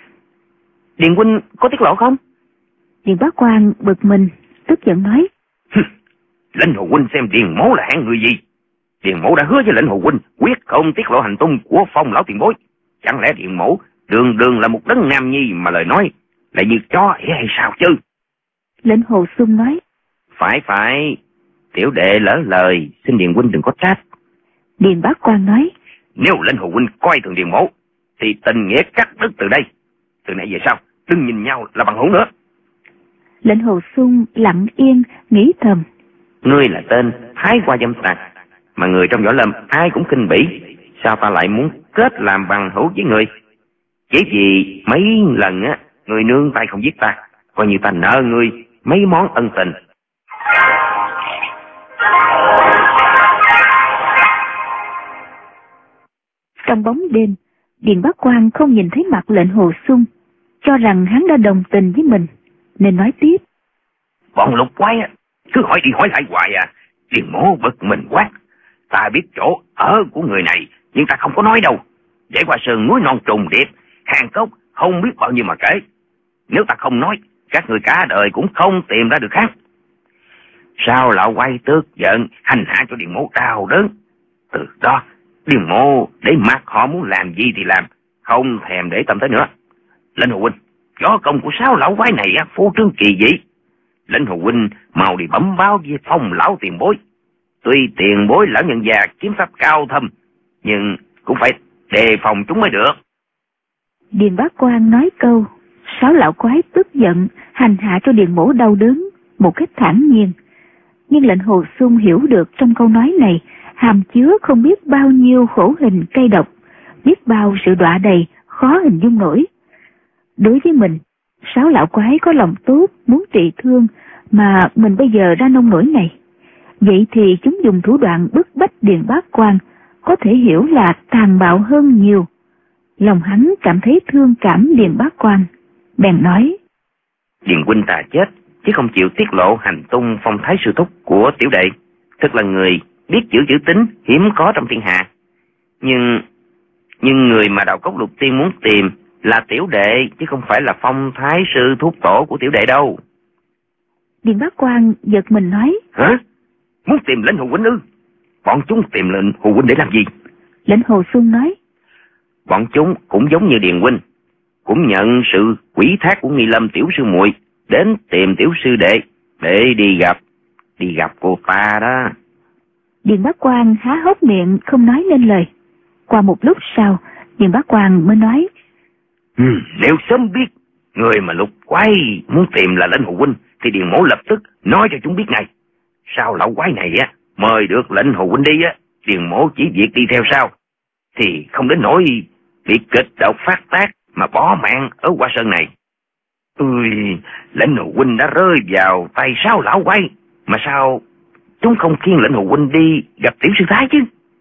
Điền huynh có tiết lộ không? Điền Bá Quang bực mình, tức giận nói: Lãnh Hồ huynh xem Điền Mỗ là hạng người gì? Điền Mỗ đã hứa với Lãnh Hồ huynh quyết không tiết lộ hành tung của Phong lão tiền bối. Chẳng lẽ Điền Mỗ đường đường là một đấng nam nhi mà lời nói lại như chó ỉa hay sao chứ? Lãnh Hồ Xuân nói: Phải phải, tiểu đệ lỡ lời, xin Điền huynh đừng có trách. Điền Bá Quang nói: Nếu Lãnh Hồ huynh coi thường Điền Mỗ thì tình nghĩa cắt đứt từ đây. Từ nãy về sau đừng nhìn nhau là bằng hữu nữa. Lãnh Hồ Xuân lặng yên nghĩ thầm: Ngươi là tên Thái Hoa dâm tặc, mà người trong võ lâm ai cũng khinh bỉ, sao ta lại muốn kết làm bằng hữu với người? Chỉ vì mấy lần á người nương tay không giết ta, coi như ta nợ ngươi mấy món ân tình. Trong bóng đêm, Điền Bá Quang không nhìn thấy mặt Lệnh Hồ Xuân, cho rằng hắn đã đồng tình với mình, nên nói tiếp: Bọn lục quái á, cứ hỏi đi hỏi lại hoài à. Điền Mỗ bực mình quá. Ta biết chỗ ở của người này, nhưng ta không có nói đâu. Để qua sơn núi non trùng điệp, hang cốc không biết bao nhiêu mà kể. Nếu ta không nói, các người cả đời cũng không tìm ra được khác. Sao lão quay tức giận, hành hạ cho Điền Mỗ đau đớn. Từ đó, Điền Mỗ để mặc họ muốn làm gì thì làm, không thèm để tâm tới nữa. Lãnh Hồ huynh, võ công của Sáu lão quái này phô trương kỳ dị. Lãnh Hồ huynh mau đi bẩm báo với Phong lão tiền bối. Tuy tiền bối lão nhân già kiếm pháp cao thâm, nhưng cũng phải đề phòng chúng mới được. Điền Bá Quang nói câu Sáu lão quái tức giận, hành hạ cho Điền Mỗ đau đớn một cách thản nhiên. Nhưng Lệnh Hồ Xuân hiểu được trong câu nói này hàm chứa không biết bao nhiêu khổ hình cay độc, biết bao sự đọa đầy khó hình dung nổi. Đối với mình, Sáu lão quái có lòng tốt muốn trị thương, mà mình bây giờ ra nông nổi này. Vậy thì chúng dùng thủ đoạn bức bách Điền Bá Quang, có thể hiểu là tàn bạo hơn nhiều. Lòng hắn cảm thấy thương cảm Điền Bá Quang, bèn nói: Điền huynh ta chết, chứ không chịu tiết lộ hành tung Phong thái sư thúc của tiểu đệ. Thật là người biết giữ chữ tín hiếm có trong thiên hạ. Nhưng nhưng người mà Đạo Cốc Lục Tiên muốn tìm là tiểu đệ, chứ không phải là Phong thái sư thúc tổ của tiểu đệ đâu. Điền Bá Quang giật mình nói: Hả? Muốn tìm Lãnh Hồ huynh ư? Bọn chúng tìm Lãnh Hồ huynh để làm gì? Lãnh Hồ Xuân nói: Bọn chúng cũng giống như Điền huynh, cũng nhận sự quỷ thác của Nghi Lâm tiểu sư muội đến tìm tiểu sư đệ để đi gặp đi gặp cô ta đó. Điền Bá Quang há hốc miệng không nói nên lời. Qua một lúc sau, Điền Bá Quang mới nói: ừ, Nếu sớm biết người mà lục quái muốn tìm là Lãnh Hồ huynh thì Điền Mỗ lập tức nói cho chúng biết ngay. Sao lão quái này á mời được Lãnh Hồ huynh đi á, Điền Mỗ chỉ việc đi theo sau, thì không đến nỗi bị kịch độc phát tác mà bỏ mạng ở Hoa Sơn này. Ui, Lãnh Hồ huynh đã rơi vào tay Sáu lão quái, mà sao chúng không khiêng Lãnh Hồ huynh đi gặp tiểu sư thái chứ?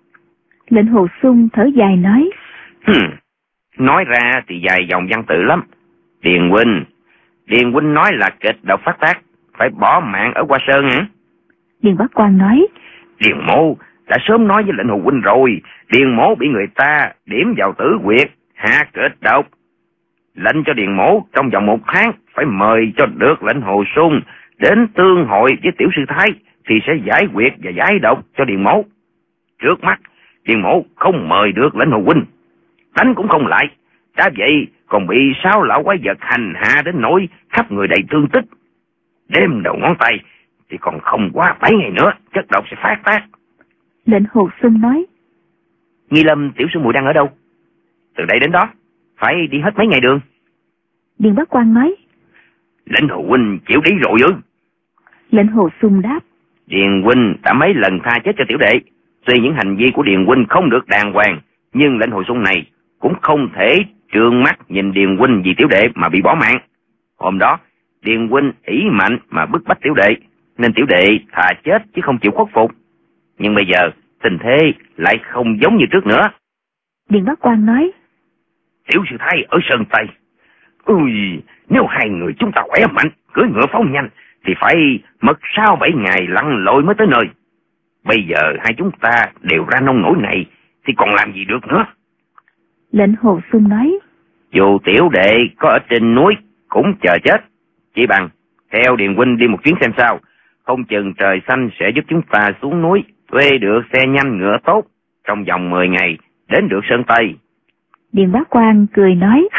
Lệnh Hồ Xuân thở dài nói: hmm, Nói ra thì dài dòng văn tự lắm. Điền huynh Điền huynh nói là kịch độc phát tác, phải bỏ mạng ở Hoa Sơn hả? Điền Bá Quang nói: Điền Mỗ đã sớm nói với lệnh Hồ huynh rồi, Điền Mỗ bị người ta điểm vào tử quyệt, hạ kịch độc. Lệnh cho Điền Mỗ trong vòng một tháng phải mời cho được lệnh Hồ Sung đến tương hội với tiểu sư thái, thì sẽ giải quyết và giải độc cho Điền Mỗ. Trước mắt, Điền Mỗ không mời được lệnh Hồ huynh, đánh cũng không lại, đã vậy còn bị sáu lão quái vật hành hạ đến nỗi khắp người đầy thương tích. Đêm đầu ngón tay thì còn không quá bảy ngày nữa chất độc sẽ phát tác. Lệnh Hồ Sung nói: Nghi Lâm tiểu sư muội đang ở đâu? Từ đây đến đó phải đi hết mấy ngày đường? Điền Bá Quang nói: Lệnh Hồ huynh chịu đi rồi ư? Lệnh Hồ Sung đáp: Điền huynh đã mấy lần tha chết cho tiểu đệ. Tuy những hành vi của Điền huynh không được đàng hoàng, nhưng lệnh Hồ Sung này cũng không thể trương mắt nhìn Điền huynh vì tiểu đệ mà bị bỏ mạng. Hôm đó Điền huynh ỷ mạnh mà bức bách tiểu đệ, nên tiểu đệ thà chết chứ không chịu khuất phục. Nhưng bây giờ tình thế lại không giống như trước nữa. Điền Bá Quang nói: Tiểu sư thái ở Sơn Tây. Ui, nếu hai người chúng ta khỏe mạnh, cưỡi ngựa phóng nhanh, thì phải mất sáu bảy ngày lặn lội mới tới nơi. Bây giờ hai chúng ta đều ra nông nổi này, thì còn làm gì được nữa? Lệnh Hồ Sung nói: Dù tiểu đệ có ở trên núi cũng chờ chết. Chỉ bằng theo Điền huynh đi một chuyến xem sao, không chừng trời xanh sẽ giúp chúng ta xuống núi thuê được xe nhanh ngựa tốt, trong vòng mười ngày đến được Sơn Tây. Điền Bá Quang cười nói: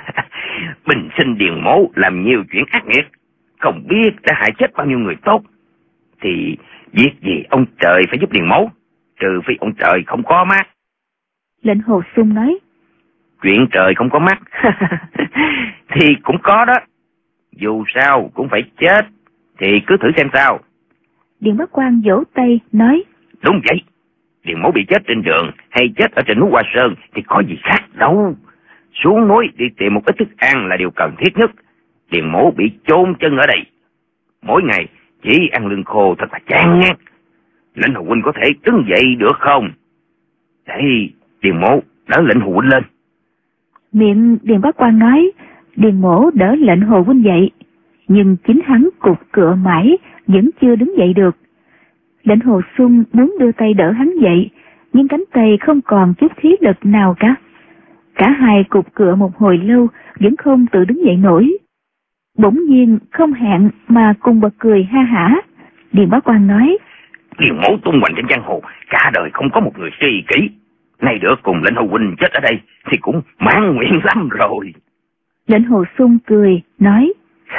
Bình sinh Điền Mỗ làm nhiều chuyện ác nghiệt, không biết đã hại chết bao nhiêu người tốt, thì việc gì ông trời phải giúp Điền Mỗ, trừ phi ông trời không có mắt. Lệnh Hồ Sung nói: Chuyện trời không có mắt thì cũng có đó. Dù sao cũng phải chết, thì cứ thử xem sao. Điền Bá Quang vỗ tay nói: Đúng vậy, Điền Mỗ bị chết trên đường hay chết ở trên núi Hoa Sơn thì có gì khác đâu. Xuống núi đi tìm một ít thức ăn là điều cần thiết nhất. Điền Mỗ bị chôn chân ở đây, mỗi ngày chỉ ăn lương khô thật là chán ngán. Lệnh Hồ huynh có thể đứng dậy được không? Đây, Điền Mỗ đỡ lệnh Hồ huynh lên. Miệng Điền Bá Quang nói Điền Mỗ đỡ lệnh Hồ huynh dậy, nhưng chính hắn cụt cựa mãi vẫn chưa đứng dậy được. Lệnh Hồ Sung muốn đưa tay đỡ hắn dậy, nhưng cánh tay không còn chút khí lực nào cả. Cả hai cụt cựa một hồi lâu vẫn không tự đứng dậy nổi. Bỗng nhiên không hẹn mà cùng bật cười ha hả. Điền Bá Quang nói: Điền Mỗ tung hoành trên giang hồ, cả đời không có một người tri kỷ. Nay được cùng lệnh Hồ huynh chết ở đây thì cũng mãn nguyện lắm rồi. Lệnh Hồ Sung cười nói: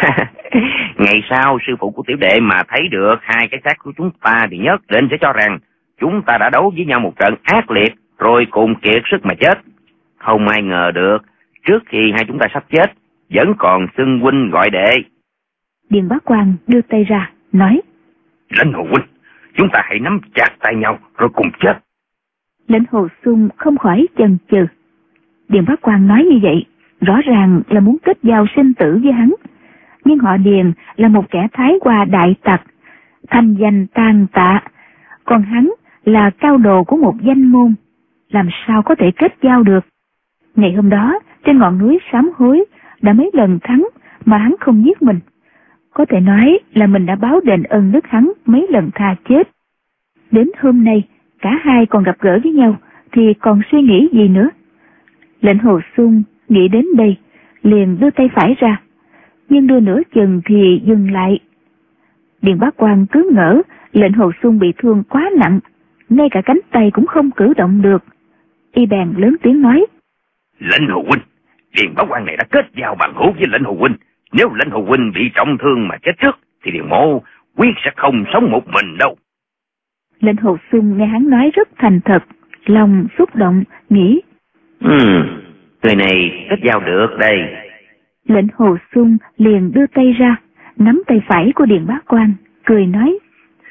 Ngày sau sư phụ của tiểu đệ mà thấy được hai cái xác của chúng ta thì nhất định sẽ cho rằng chúng ta đã đấu với nhau một trận ác liệt, rồi cùng kiệt sức mà chết. Không ai ngờ được trước khi hai chúng ta sắp chết vẫn còn xưng huynh gọi đệ. Điền Bá Quang đưa tay ra nói: Lệnh Hồ huynh, chúng ta hãy nắm chặt tay nhau rồi cùng chết. Lệnh Hồ Sung không khỏi chần chừ. Điền Bá Quang nói như vậy rõ ràng là muốn kết giao sinh tử với hắn, nhưng họ Điền là một kẻ thái qua đại tặc, thanh danh tàn tạ, còn hắn là cao đồ của một danh môn, làm sao có thể kết giao được. Ngày hôm đó trên ngọn núi sám hối đã mấy lần thắng mà hắn không giết mình, có thể nói là mình đã báo đền ơn đức hắn mấy lần tha chết. Đến hôm nay cả hai còn gặp gỡ với nhau thì còn suy nghĩ gì nữa. Lệnh Hồ Sung nghĩ đến đây liền đưa tay phải ra, nhưng đưa nửa chừng thì dừng lại. Điền Bá Quang cứ ngỡ lệnh Hồ Sung bị thương quá nặng, ngay cả cánh tay cũng không cử động được. Y bèn lớn tiếng nói: Lệnh Hồ huynh, Điền Bá Quang này đã kết giao bằng hữu với lệnh Hồ huynh. Nếu lệnh Hồ huynh bị trọng thương mà chết trước thì Điền Mỗ quyết sẽ không sống một mình đâu. Lệnh Hồ Sung nghe hắn nói rất thành thật, lòng xúc động, nghĩ: Ừ, người này kết giao được đây. Lệnh Hồ Sung liền đưa tay ra, nắm tay phải của Điền Bá Quang, cười nói: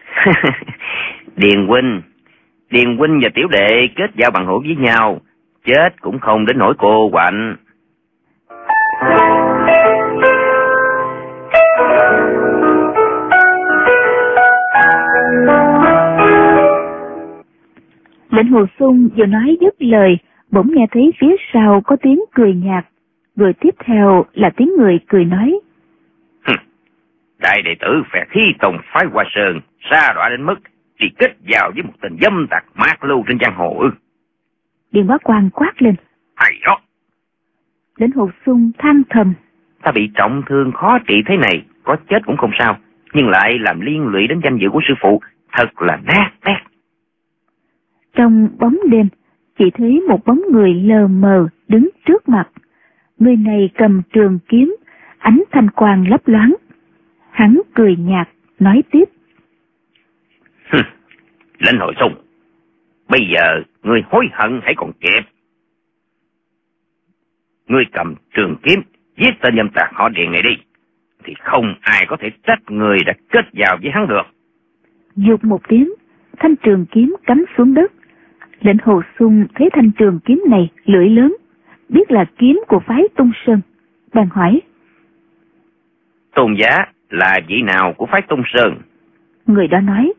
Điền huynh, Điền huynh và tiểu đệ kết giao bằng hữu với nhau, chết cũng không đến nỗi cô quạnh. Lệnh Hồ Sung vừa nói dứt lời, bỗng nghe thấy phía sau có tiếng cười nhạt, rồi tiếp theo là tiếng người cười nói: Đại đệ tử phè khí tông phái Hoa Sơn xa đọa đến mức đi kết giao với một tên dâm tặc mát lưu trên giang hồ ư? Điền Bá Quang quát lên. Hay đó. Lệnh Hồ Xuân than thầm. Ta bị trọng thương khó trị thế này, có chết cũng không sao, nhưng lại làm liên lụy đến danh dự của sư phụ, thật là nát bét. Trong bóng đêm, chỉ thấy một bóng người lờ mờ đứng trước mặt. Người này cầm trường kiếm, ánh thanh quang lấp loáng. Hắn cười nhạt, nói tiếp. Lệnh Hồ Xuân, bây giờ ngươi hối hận hãy còn kịp. Ngươi cầm trường kiếm giết tên dâm tặc họ Điền này đi, thì không ai có thể trách người đã kết giao với hắn được. Dục một tiếng, thanh trường kiếm cắm xuống đất. Lệnh Hồ Xuân thấy thanh trường kiếm này lưỡi lớn, biết là kiếm của phái Tung Sơn, bèn hỏi. Tôn giá là vị nào của phái Tung Sơn? Người đó nói.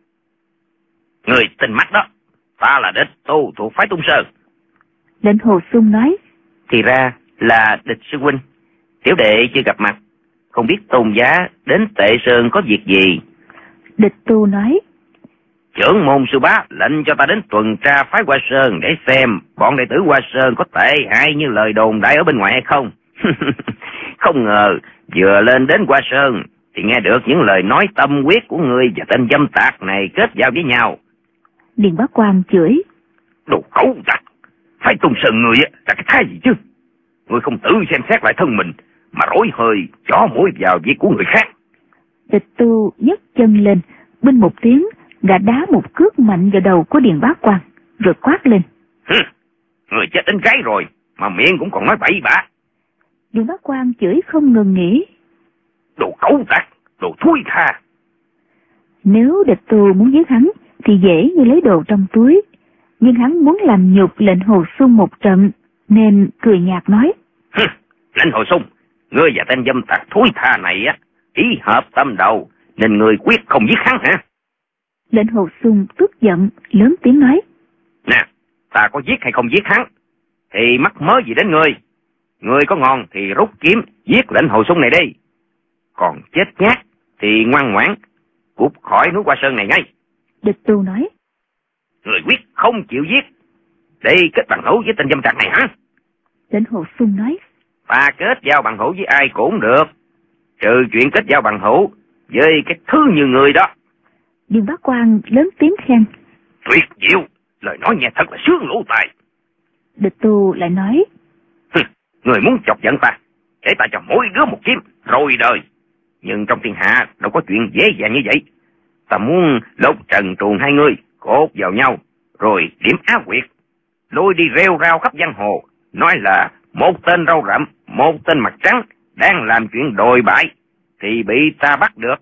Người tình mắt đó, ta là địch tu thuộc phái Tung Sơn. Lệnh Hồ Xuân nói. Thì ra là Địch sư huynh, tiểu đệ chưa gặp mặt, không biết tôn giá đến Tệ Sơn có việc gì. Địch tu nói. Trưởng môn sư bá lệnh cho ta đến tuần tra phái Hoa Sơn để xem bọn đệ tử Hoa Sơn có tệ hại như lời đồn đại ở bên ngoài hay không. Không ngờ vừa lên đến Hoa Sơn thì nghe được những lời nói tâm huyết của người và tên dâm tặc này kết giao với nhau. Điền Bá Quang chửi. Đồ cẩu tặc, phái Tung Sơn người là cái thái gì chứ? Người không tự xem xét lại thân mình mà rối hơi chó mũi vào việc của người khác. Địch tu nhấc chân lên, binh một tiếng, gã đá một cước mạnh vào đầu của Điền Bá Quang, rồi quát lên. Hừ, người chết đến gáy rồi mà miệng cũng còn nói bậy bạ. Điền Bá Quang chửi không ngừng nghỉ. Đồ cẩu tặc, đồ thúi tha. Nếu địch tu muốn giết hắn thì dễ như lấy đồ trong túi, nhưng hắn muốn làm nhục Lệnh Hồ Xuân một trận, nên cười nhạt nói. Hừ, Lệnh Hồ Xuân, ngươi và tên dâm tặc thúi tha này á, ý hợp tâm đầu, nên ngươi quyết không giết hắn hả? Lệnh Hồ Xuân tức giận, lớn tiếng nói. Nè, ta có giết hay không giết hắn, thì mắc mớ gì đến ngươi. Ngươi có ngon thì rút kiếm giết Lệnh Hồ Xuân này đi. Còn chết nhát thì ngoan ngoãn cút khỏi núi Hoa Sơn này ngay. Địch tu nói. Người quyết không chịu giết để kết bằng hữu với tên dâm tặc này hả? Lệnh Hồ Xuân nói. Ta kết giao bằng hữu với ai cũng được, trừ chuyện kết giao bằng hữu với cái thứ như người đó. Điền Bá Quang lớn tiếng khen. Tuyệt diệu, lời nói nghe thật là sướng lỗ tai. Địch tu lại nói. Người muốn chọc giận ta, để ta cho mỗi đứa một kiếm rồi đời. Nhưng trong thiên hạ đâu có chuyện dễ dàng như vậy. Ta muốn lột trần truồng hai người cột vào nhau, rồi điểm á quyệt, lôi đi rêu rao khắp giang hồ, nói là một tên râu rậm, một tên mặt trắng đang làm chuyện đồi bại, thì bị ta bắt được.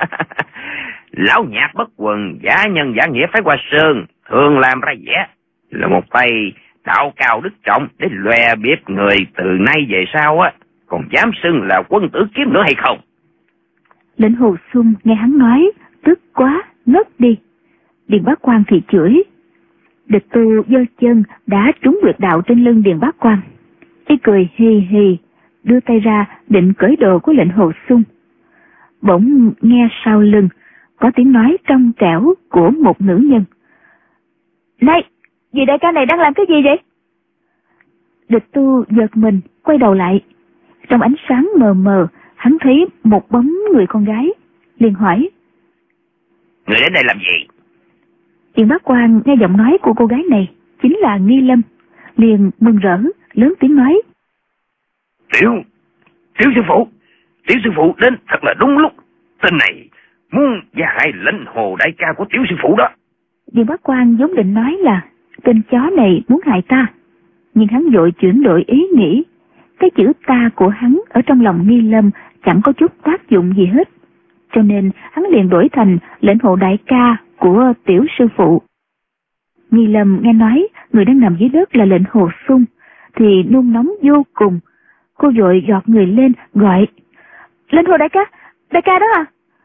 Lão nhạc bất quần, giả nhân giả nghĩa phái Hoa Sơn thường làm ra vẻ là một tay đạo cao đức trọng để lòe biết người từ nay về sau á còn dám xưng là quân tử kiếm nữa hay không. Lệnh Hồ Xuân nghe hắn nói, tức quá, ngất đi. Điền Bá Quang thì chửi. Địch tu giơ chân đã trúng huyệt đạo trên lưng Điền Bá Quang. Y cười hì hì, đưa tay ra định cởi đồ của Lệnh Hồ Xuân. Bỗng nghe sau lưng có tiếng nói trong trẻo của một nữ nhân. Này, dì đại ca này đang làm cái gì vậy? Địch tu giật mình, quay đầu lại. Trong ánh sáng mờ mờ, hắn thấy một bóng người con gái, liền hỏi. Người đến đây làm gì? Điền Bá Quang nghe giọng nói của cô gái này chính là Nghi Lâm, liền mừng rỡ, lớn tiếng nói. Tiểu, tiểu sư phụ, tiểu sư phụ đến thật là đúng lúc. Tên này muốn gia hại Lệnh Hồ đại ca của tiểu sư phụ đó. Điền Bá Quang vốn định nói là tên chó này muốn hại ta, nhưng hắn vội chuyển đổi ý nghĩ. Cái chữ ta của hắn ở trong lòng Nghi Lâm chẳng có chút tác dụng gì hết, cho nên hắn liền đổi thành Lệnh Hồ đại ca của tiểu sư phụ. Nghi Lâm nghe nói người đang nằm dưới đất là Lệnh Hồ Xuân thì nôn nóng vô cùng. Cô vội giọt người lên gọi. Lệnh Hồ đại ca, đại ca đó à?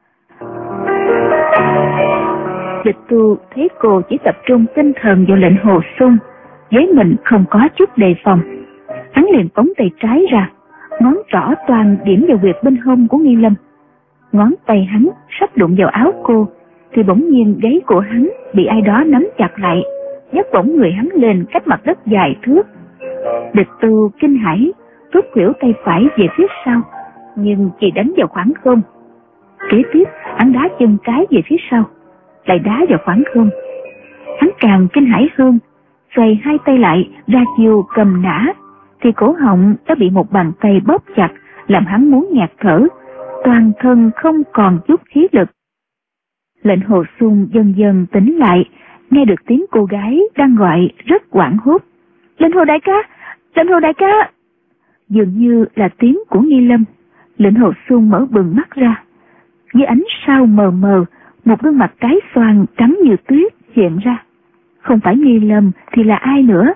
Địch tu thấy cô chỉ tập trung tinh thần vào Lệnh Hồ Xuân, với mình không có chút đề phòng. Hắn liền phóng tay trái ra, ngón trỏ toàn điểm vào huyệt bên hông của Nghi Lâm. Ngón tay hắn sắp đụng vào áo cô, thì bỗng nhiên gáy của hắn bị ai đó nắm chặt lại, nhấc bổng người hắn lên cách mặt đất vài thước. Địch Tu kinh hãi, rút khuỷu tay phải về phía sau, nhưng chỉ đánh vào khoảng không. Kế tiếp, hắn đá chân trái về phía sau, lại đá vào khoảng không. Hắn càng kinh hãi hơn, xoay hai tay lại ra chiều cầm nã, thì cổ họng đã bị một bàn tay bóp chặt, làm hắn muốn ngạt thở, toàn thân không còn chút khí lực. Lệnh Hồ Xuân dần dần tỉnh lại, nghe được tiếng cô gái đang gọi rất hoảng hốt. Lệnh Hồ đại ca, Lệnh Hồ đại ca. Dường như là tiếng của Nghi Lâm. Lệnh Hồ Xuân mở bừng mắt ra. Dưới ánh sao mờ mờ, một gương mặt trái xoan trắng như tuyết hiện ra. Không phải Nghi Lâm thì là ai nữa?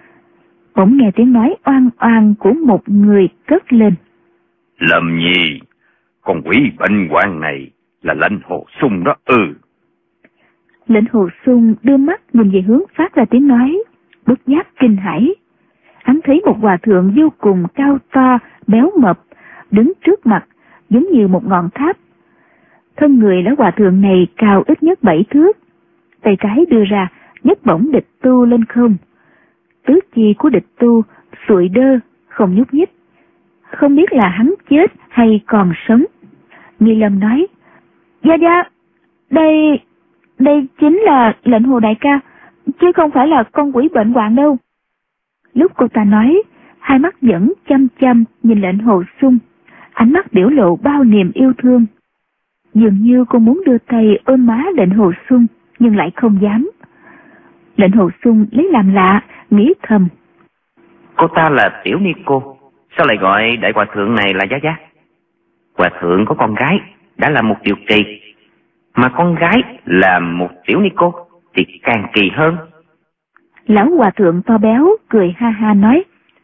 Bỗng nghe tiếng nói oan oan của một người cất lên. Lâm Nhi, con quỷ bệnh hoạn này là Lệnh Hồ Xuân đó. Ừ. Lệnh Hồ Xuân đưa mắt nhìn về hướng phát ra tiếng nói, bất giác kinh hãi. Hắn thấy một hòa thượng vô cùng cao to, béo mập, đứng trước mặt, giống như một ngọn tháp. Thân người lão hòa thượng này cao ít nhất bảy thước, tay trái đưa ra, nhấc bổng Địch Tu lên không. Tứ chi của Địch Tu sụi đơ, không nhúc nhích. Không biết là hắn chết hay còn sống. Nghi Lâm nói, Gia Gia, đây, đây chính là Lệnh Hồ đại ca, chứ không phải là con quỷ bệnh hoạn đâu. Lúc cô ta nói, hai mắt vẫn chăm chăm nhìn Lệnh Hồ Xuân, ánh mắt biểu lộ bao niềm yêu thương. Dường như cô muốn đưa tay ôm má Lệnh Hồ Xuân, nhưng lại không dám. Lệnh Hồ Xuân lấy làm lạ, nghĩ thầm. Cô ta là Tiểu Ni Cô, sao lại gọi đại hòa thượng này là Gia Gia? Hòa thượng có con gái, đã là một điều kỳ, mà con gái là một Tiểu Ni Cô thì càng kỳ hơn. Lão hòa thượng to béo cười ha ha nói,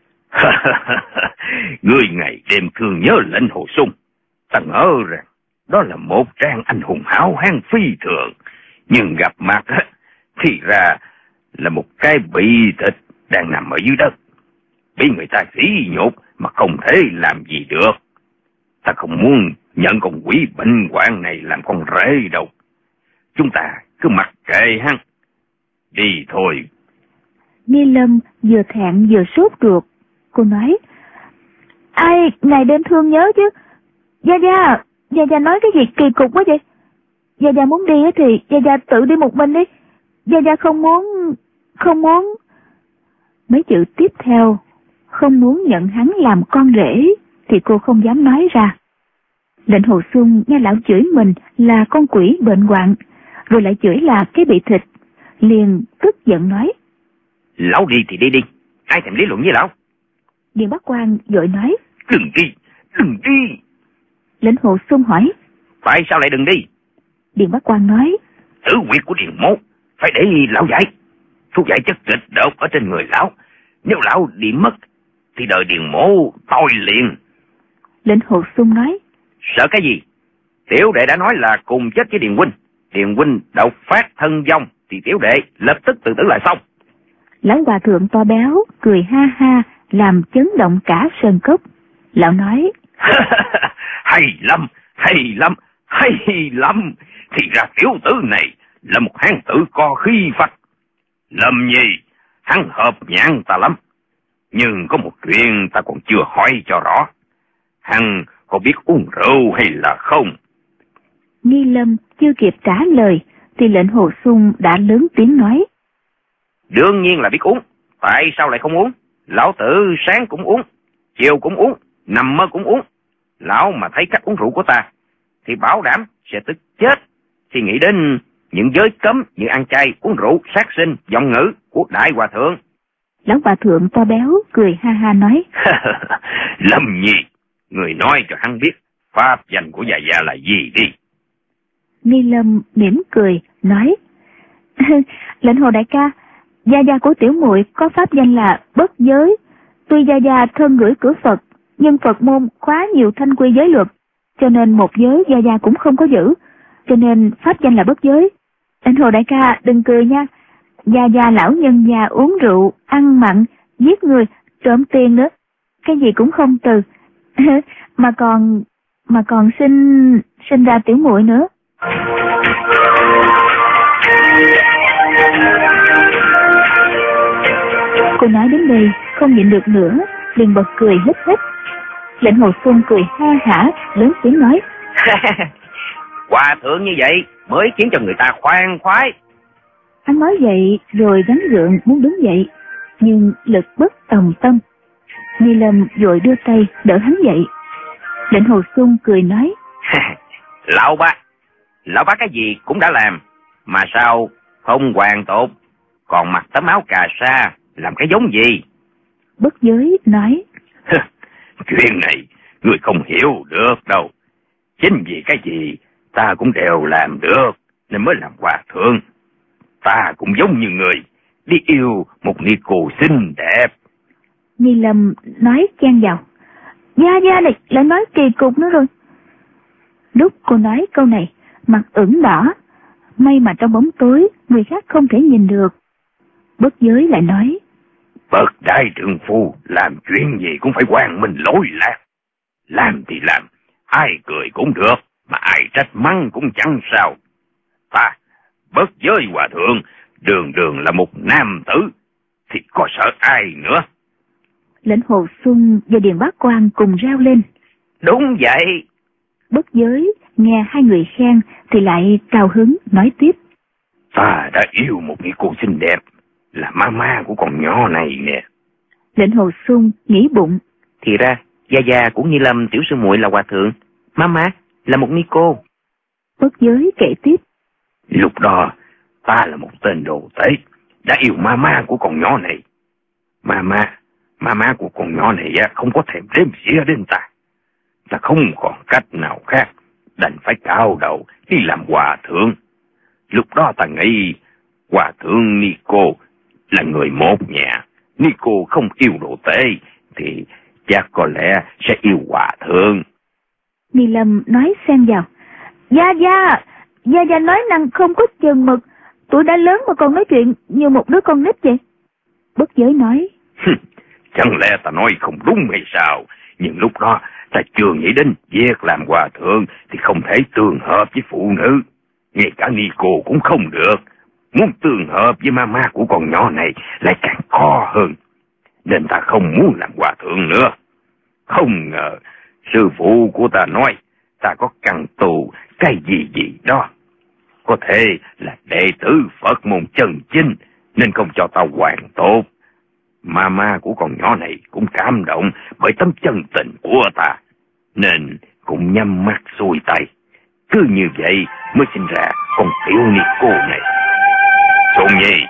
Người ngày đêm thương nhớ Lệnh Hồ Xuân, ta ngỡ rằng đó là một trang anh hùng hảo hán phi thường, nhưng gặp mặt thì ra là một cái bị thịt đang nằm ở dưới đất, bị người ta sỉ nhục mà không thể làm gì được. Ta không muốn nhận con quỷ bệnh hoạn này làm con rể đâu. Chúng ta cứ mặc kệ hắn. Đi thôi. Nghi Lâm vừa thẹn vừa sốt ruột. Cô nói, ai ngày đêm thương nhớ chứ? Gia Gia, Gia Gia nói cái gì kỳ cục quá vậy? Gia Gia muốn đi thì Gia Gia tự đi một mình đi. Gia Gia không muốn, không muốn. Mấy chữ tiếp theo, không muốn nhận hắn làm con rể, thì cô không dám nói ra. Lệnh Hồ Xuân nghe lão chửi mình là con quỷ bệnh hoạn, rồi lại chửi là cái bị thịt, liền tức giận nói, Lão đi thì đi đi, ai thèm lý luận với lão. Điền Bắc Quang vội nói, Đừng đi, đừng đi. Lệnh Hồ Xuân hỏi, Tại sao lại đừng đi? Điền Bắc Quang nói, Tử huyết của Điền Mộ phải để lão giải. Thuốc giải chất kịch độc ở trên người lão, nếu lão đi mất thì đời Điền Mộ tôi liền. Lệnh Hồ Xuân nói, Sợ cái gì? Tiểu đệ đã nói là cùng chết với Điền huynh. Điền huynh độc phát thân vong thì tiểu đệ lập tức tự tử lại xong. Lão hòa thượng to béo cười ha ha, làm chấn động cả sơn cốc. Lão nói, Hay lắm, hay lắm, hay lắm. Thì ra tiểu tử này là một hán tử có khí phách. Lâm Nhi, hắn hợp nhãn ta lắm. Nhưng có một chuyện ta còn chưa hỏi cho rõ. Hắn có biết uống rượu hay là không? Nghi Lâm chưa kịp trả lời thì Lệnh Hồ Xuân đã lớn tiếng nói, Đương nhiên là biết uống, tại sao lại không uống? Lão tử sáng cũng uống, chiều cũng uống, nằm mơ cũng uống. Lão mà thấy cách uống rượu của ta thì bảo đảm sẽ tức chết khi nghĩ đến những giới cấm như ăn chay, uống rượu, sát sinh, giọng ngữ của đại hòa thượng. Lão hòa thượng to béo cười ha ha nói, Lâm Nhi, người nói cho hắn biết pháp danh của Gia Gia là gì đi. Nghi Lâm mỉm cười nói, Lệnh Hồ đại ca, Gia Gia của tiểu muội có pháp danh là bất giới. Tuy Gia Gia thân gửi cửa Phật, nhưng Phật môn khóa nhiều thanh quy giới luật, cho nên một giới Gia Gia cũng không có giữ, cho nên pháp danh là bất giới. Lệnh Hồ đại ca đừng cười nha. Gia Gia lão nhân già uống rượu, ăn mặn, giết người, trộm tiền nữa, cái gì cũng không từ. mà còn mà còn sinh sinh ra tiểu muội nữa. Cô nói đến đây không nhịn được nữa, liền bật cười hít hít. Lệnh Hồ Xuân cười ha hả, lớn tiếng nói: Hòa thượng như vậy mới khiến cho người ta khoan khoái. Hắn nói vậy rồi gắng gượng muốn đứng dậy, nhưng lực bất tòng tâm. Ni Lâm vội đưa tay đỡ hắn dậy. Lệnh Hồ Xuân cười nói: Lão bá, lão bá cái gì cũng đã làm, mà sao không hoàn tốt, còn mặc tấm áo cà sa làm cái giống gì? Bất Giới nói: Chuyện này người không hiểu được đâu. Chính vì cái gì ta cũng đều làm được nên mới làm hòa thượng. Ta cũng giống như người đi yêu một ni cô xinh đẹp. Ni Lâm nói chen vào: Gia Gia này lại nói kỳ cục nữa rồi. Lúc cô nói câu này, mặt ửng đỏ, may mà trong bóng tối người khác không thể nhìn được. Bất Giới lại nói: Bậc đại trượng phu làm chuyện gì cũng phải quang minh lỗi lạc. Làm thì làm, ai cười cũng được, mà ai trách mắng cũng chẳng sao. Ta, Bất Giới hòa thượng, đường đường là một nam tử, thì có sợ ai nữa? Lệnh Hồ Xuân và Điền Bá Quang cùng reo lên: Đúng vậy. Bất Giới nghe hai người khen thì lại cao hứng nói tiếp: Ta đã yêu một người cô xinh đẹp, là mama của con nhỏ này nè. Lệnh Hồ Xuân nghĩ bụng: Thì ra Gia Gia của Ni Lâm tiểu sư muội là hòa thượng, Mama là một ni cô. Bất Giới kể tiếp: Lúc đó ta là một tên đồ tể, đã yêu mama của con nhỏ này. Mama, mama của con nhỏ này không có thèm đếm xỉa đến ta. Ta không còn cách nào khác, đành phải cao đầu đi làm hòa thượng. Lúc đó ta nghĩ hòa thượng Nico là người một nhà. Nico không yêu đồ tể thì chắc có lẽ sẽ yêu hòa thượng. Ni Lâm nói xen vào: Gia Gia, Gia Gia nói năng không có chừng mực, tuổi đã lớn mà còn nói chuyện như một đứa con nít vậy. Bất Giới nói: Chẳng lẽ ta nói không đúng hay sao? Nhưng lúc đó ta chưa nghĩ đến việc làm hòa thượng thì không thể tương hợp với phụ nữ. Ngay cả Nico cũng không được. Muốn tương hợp với mama của con nhỏ này lại càng khó hơn. Nên ta không muốn làm hòa thượng nữa. Không ngờ sư phụ của ta nói ta có căn tù cái gì gì đó. Có thể là đệ tử Phật môn chân chính nên không cho ta hoàn tốt. Mama của con nhỏ này cũng cảm động bởi tấm chân tình của ta, nên cũng nhắm mắt xuôi tay. Cứ như vậy mới sinh ra con tiểu Nico này. Tôn Nhi,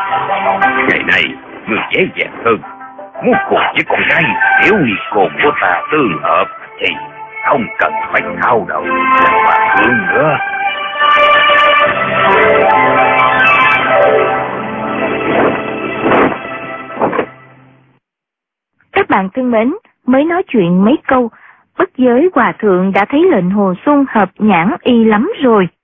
ngày này người dễ dàng hơn. Muốn cùng với con gái tiểu Nico của ta tương hợp thì không cần phải thao đầu làm hòa thượng nữa. Các bạn thân mến, mới nói chuyện mấy câu, Bất Giới hòa thượng đã thấy Lệnh Hồ Xuân hợp nhãn y lắm rồi.